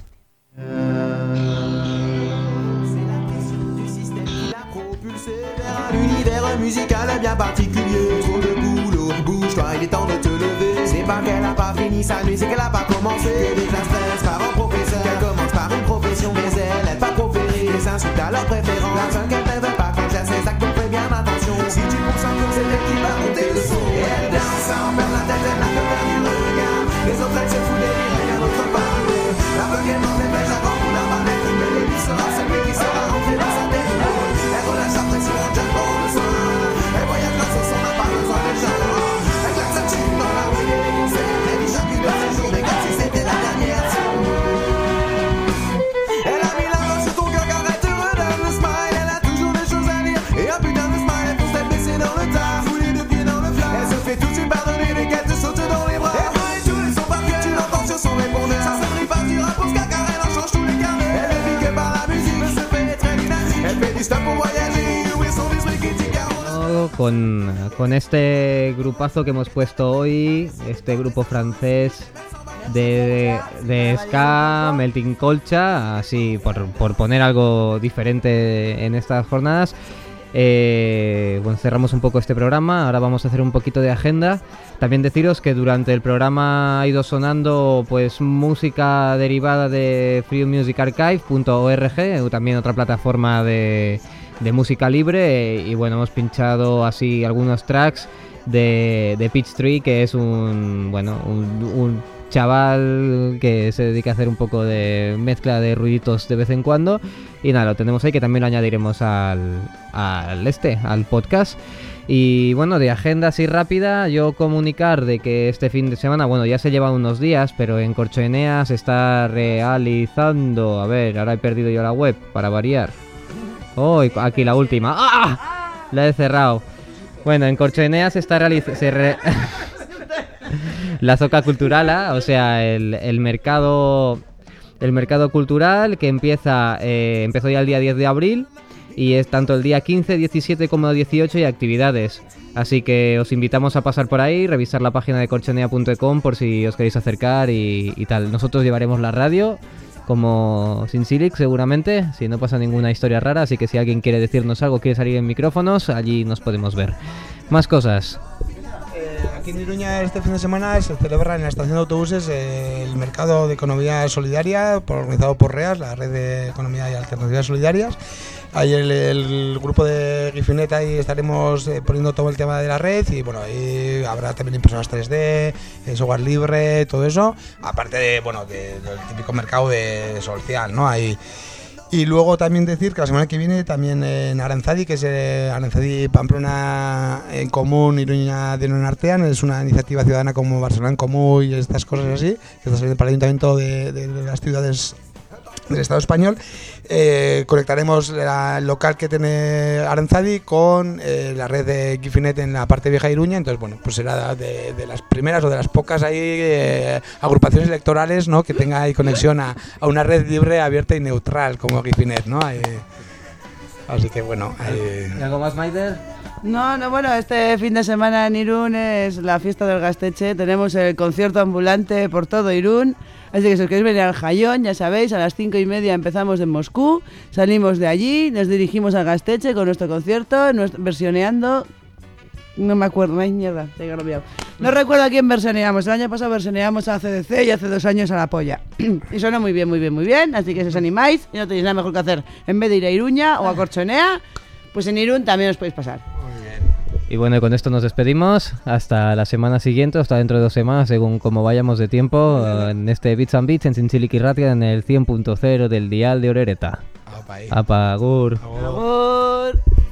C'est la pression du système qui l'a propulsé vers un univers musical bien particulier. Trop de boulot, bouge-toi, il est temps de te lever. C'est pas qu'elle a pas fini sa nuit, c'est qu'elle a pas commencé. Que des stress par un professeur, qu'elle commence par une profession, mais elle aime pas proférer des insultes à leur préférence. La seule qu'elle ne veut pas quand elle ses actes, donc fais bien attention. Si tu penses un peu, c'est elle qui va monter le son. Et elle danse sans perdre la tête, elle n'a que faire du regard. Les autres, elles se foutent des rires, rien d'autre part. La peu qu'elle monte, elle fait chaque fois pour la manette. Mais Lévi sera celui qui sera rentré dans sa tête. Elle relâche la pression, Jack pour le soin. Elle voyage grâce au son, n'a pas besoin de gens. Elle claque sa tune dans la rue des concerts. Elle vit chacune de ses journées comme si c'était la dernière. Elle a mis la main sur ton cœur car elle te redonne le smile. Elle a toujours des choses à dire et un putain de smile. Elle fonce tête baissée dans le tas, fout les deux pieds dans le fly. Elle se fait tout de suite pardonner dès qu'elle te saute dans les bras. Elle connaît tous les sons par cœur, tu l'entends sur son répondeur. Ça sonnerie pas du rap pour ce car elle en change tous les quarts d'heure. Elle est piquée par la musique, mais se pénétrer lunatique. Elle fait du stop pour voyager, ouvrir son esprit critique. Con, con este grupazo que hemos puesto hoy, este grupo francés de, de ska, Melting Colcha, así por, por poner algo diferente en estas jornadas. Eh, bueno, cerramos un poco este programa, ahora vamos a hacer un poquito de agenda. También deciros que durante el programa ha ido sonando pues música derivada de free music archive punto org, también otra plataforma de, de música libre, y bueno, hemos pinchado así algunos tracks de, de Peachtree, que es un bueno un, un chaval que se dedica a hacer un poco de mezcla de ruiditos de vez en cuando, y nada, lo tenemos ahí, que también lo añadiremos al, al este, al podcast. Y bueno, de agenda así rápida, yo comunicar de que este fin de semana, bueno, ya se llevan unos días, pero en Corchoenea se está realizando, a ver, ahora he perdido yo la web, para variar. Oh, aquí la última. ¡Ah! La he cerrado. Bueno, en Corchoenea se está realizando... Re... la Zoca Culturala, o sea, el, el mercado el mercado cultural que empieza eh, empezó ya el día diez de abril y es tanto el día quince, diecisiete como dieciocho y actividades. Así que os invitamos a pasar por ahí, revisar la página de corchoenea punto com por si os queréis acercar y, y tal. Nosotros llevaremos la radio como Sin Silic seguramente, si no pasa ninguna historia rara, así que si alguien quiere decirnos algo, quiere salir en micrófonos, allí nos podemos ver. Más cosas. Aquí en Iruña este fin de semana se celebra en la estación de autobuses eh, el mercado de economía solidaria organizado por REAS, la red de economía y alternativas solidarias. Ahí el, el grupo de Gifinet, ahí estaremos eh, poniendo todo el tema de la red y bueno, ahí habrá también impresoras tres D, eh, software libre, todo eso, aparte de, bueno, de, del típico mercado de social, ¿no? Ahí. Y luego también decir que la semana que viene también en Aranzadi, que es eh, Aranzadi Pamplona en Común, Iruña de Artean, es una iniciativa ciudadana como Barcelona en Común y estas cosas así, que está saliendo para el ayuntamiento de, de, de las ciudades del Estado español. Eh, conectaremos el local que tiene Aranzadi con eh, la red de Gifinet en la parte vieja de Iruña, entonces bueno, pues será de, de las primeras o de las pocas ahí eh, agrupaciones electorales, ¿no?, que tenga ahí conexión a, a una red libre, abierta y neutral como Gifinet, ¿no? Ahí, así que bueno, ahí... ¿Algo más, Maider? No, no, bueno, este fin de semana en Irún es la fiesta del Gasteche, tenemos el concierto ambulante por todo Irún, así que si os queréis venir al Jayón, ya sabéis, a las cinco y media empezamos en Moscú, salimos de allí, nos dirigimos al Gasteche con nuestro concierto, nuestro, versioneando, no me acuerdo, ay mierda, te he olvidado. No recuerdo a quién versioneamos, el año pasado versioneamos a C D C y hace dos años a La Polla, y sonó muy bien, muy bien, muy bien, así que si os animáis y no tenéis nada mejor que hacer, en vez de ir a Iruña o a Corchoenea, pues en Irún también os podéis pasar. Y bueno, con esto nos despedimos. Hasta la semana siguiente, hasta dentro de dos semanas, según como vayamos de tiempo, en este Bits and Beats en Zintzilik Irratia, en el cien punto cero del dial de Orereta. Apa ahí. Apa, agur. Agur. ¡Oh! favor.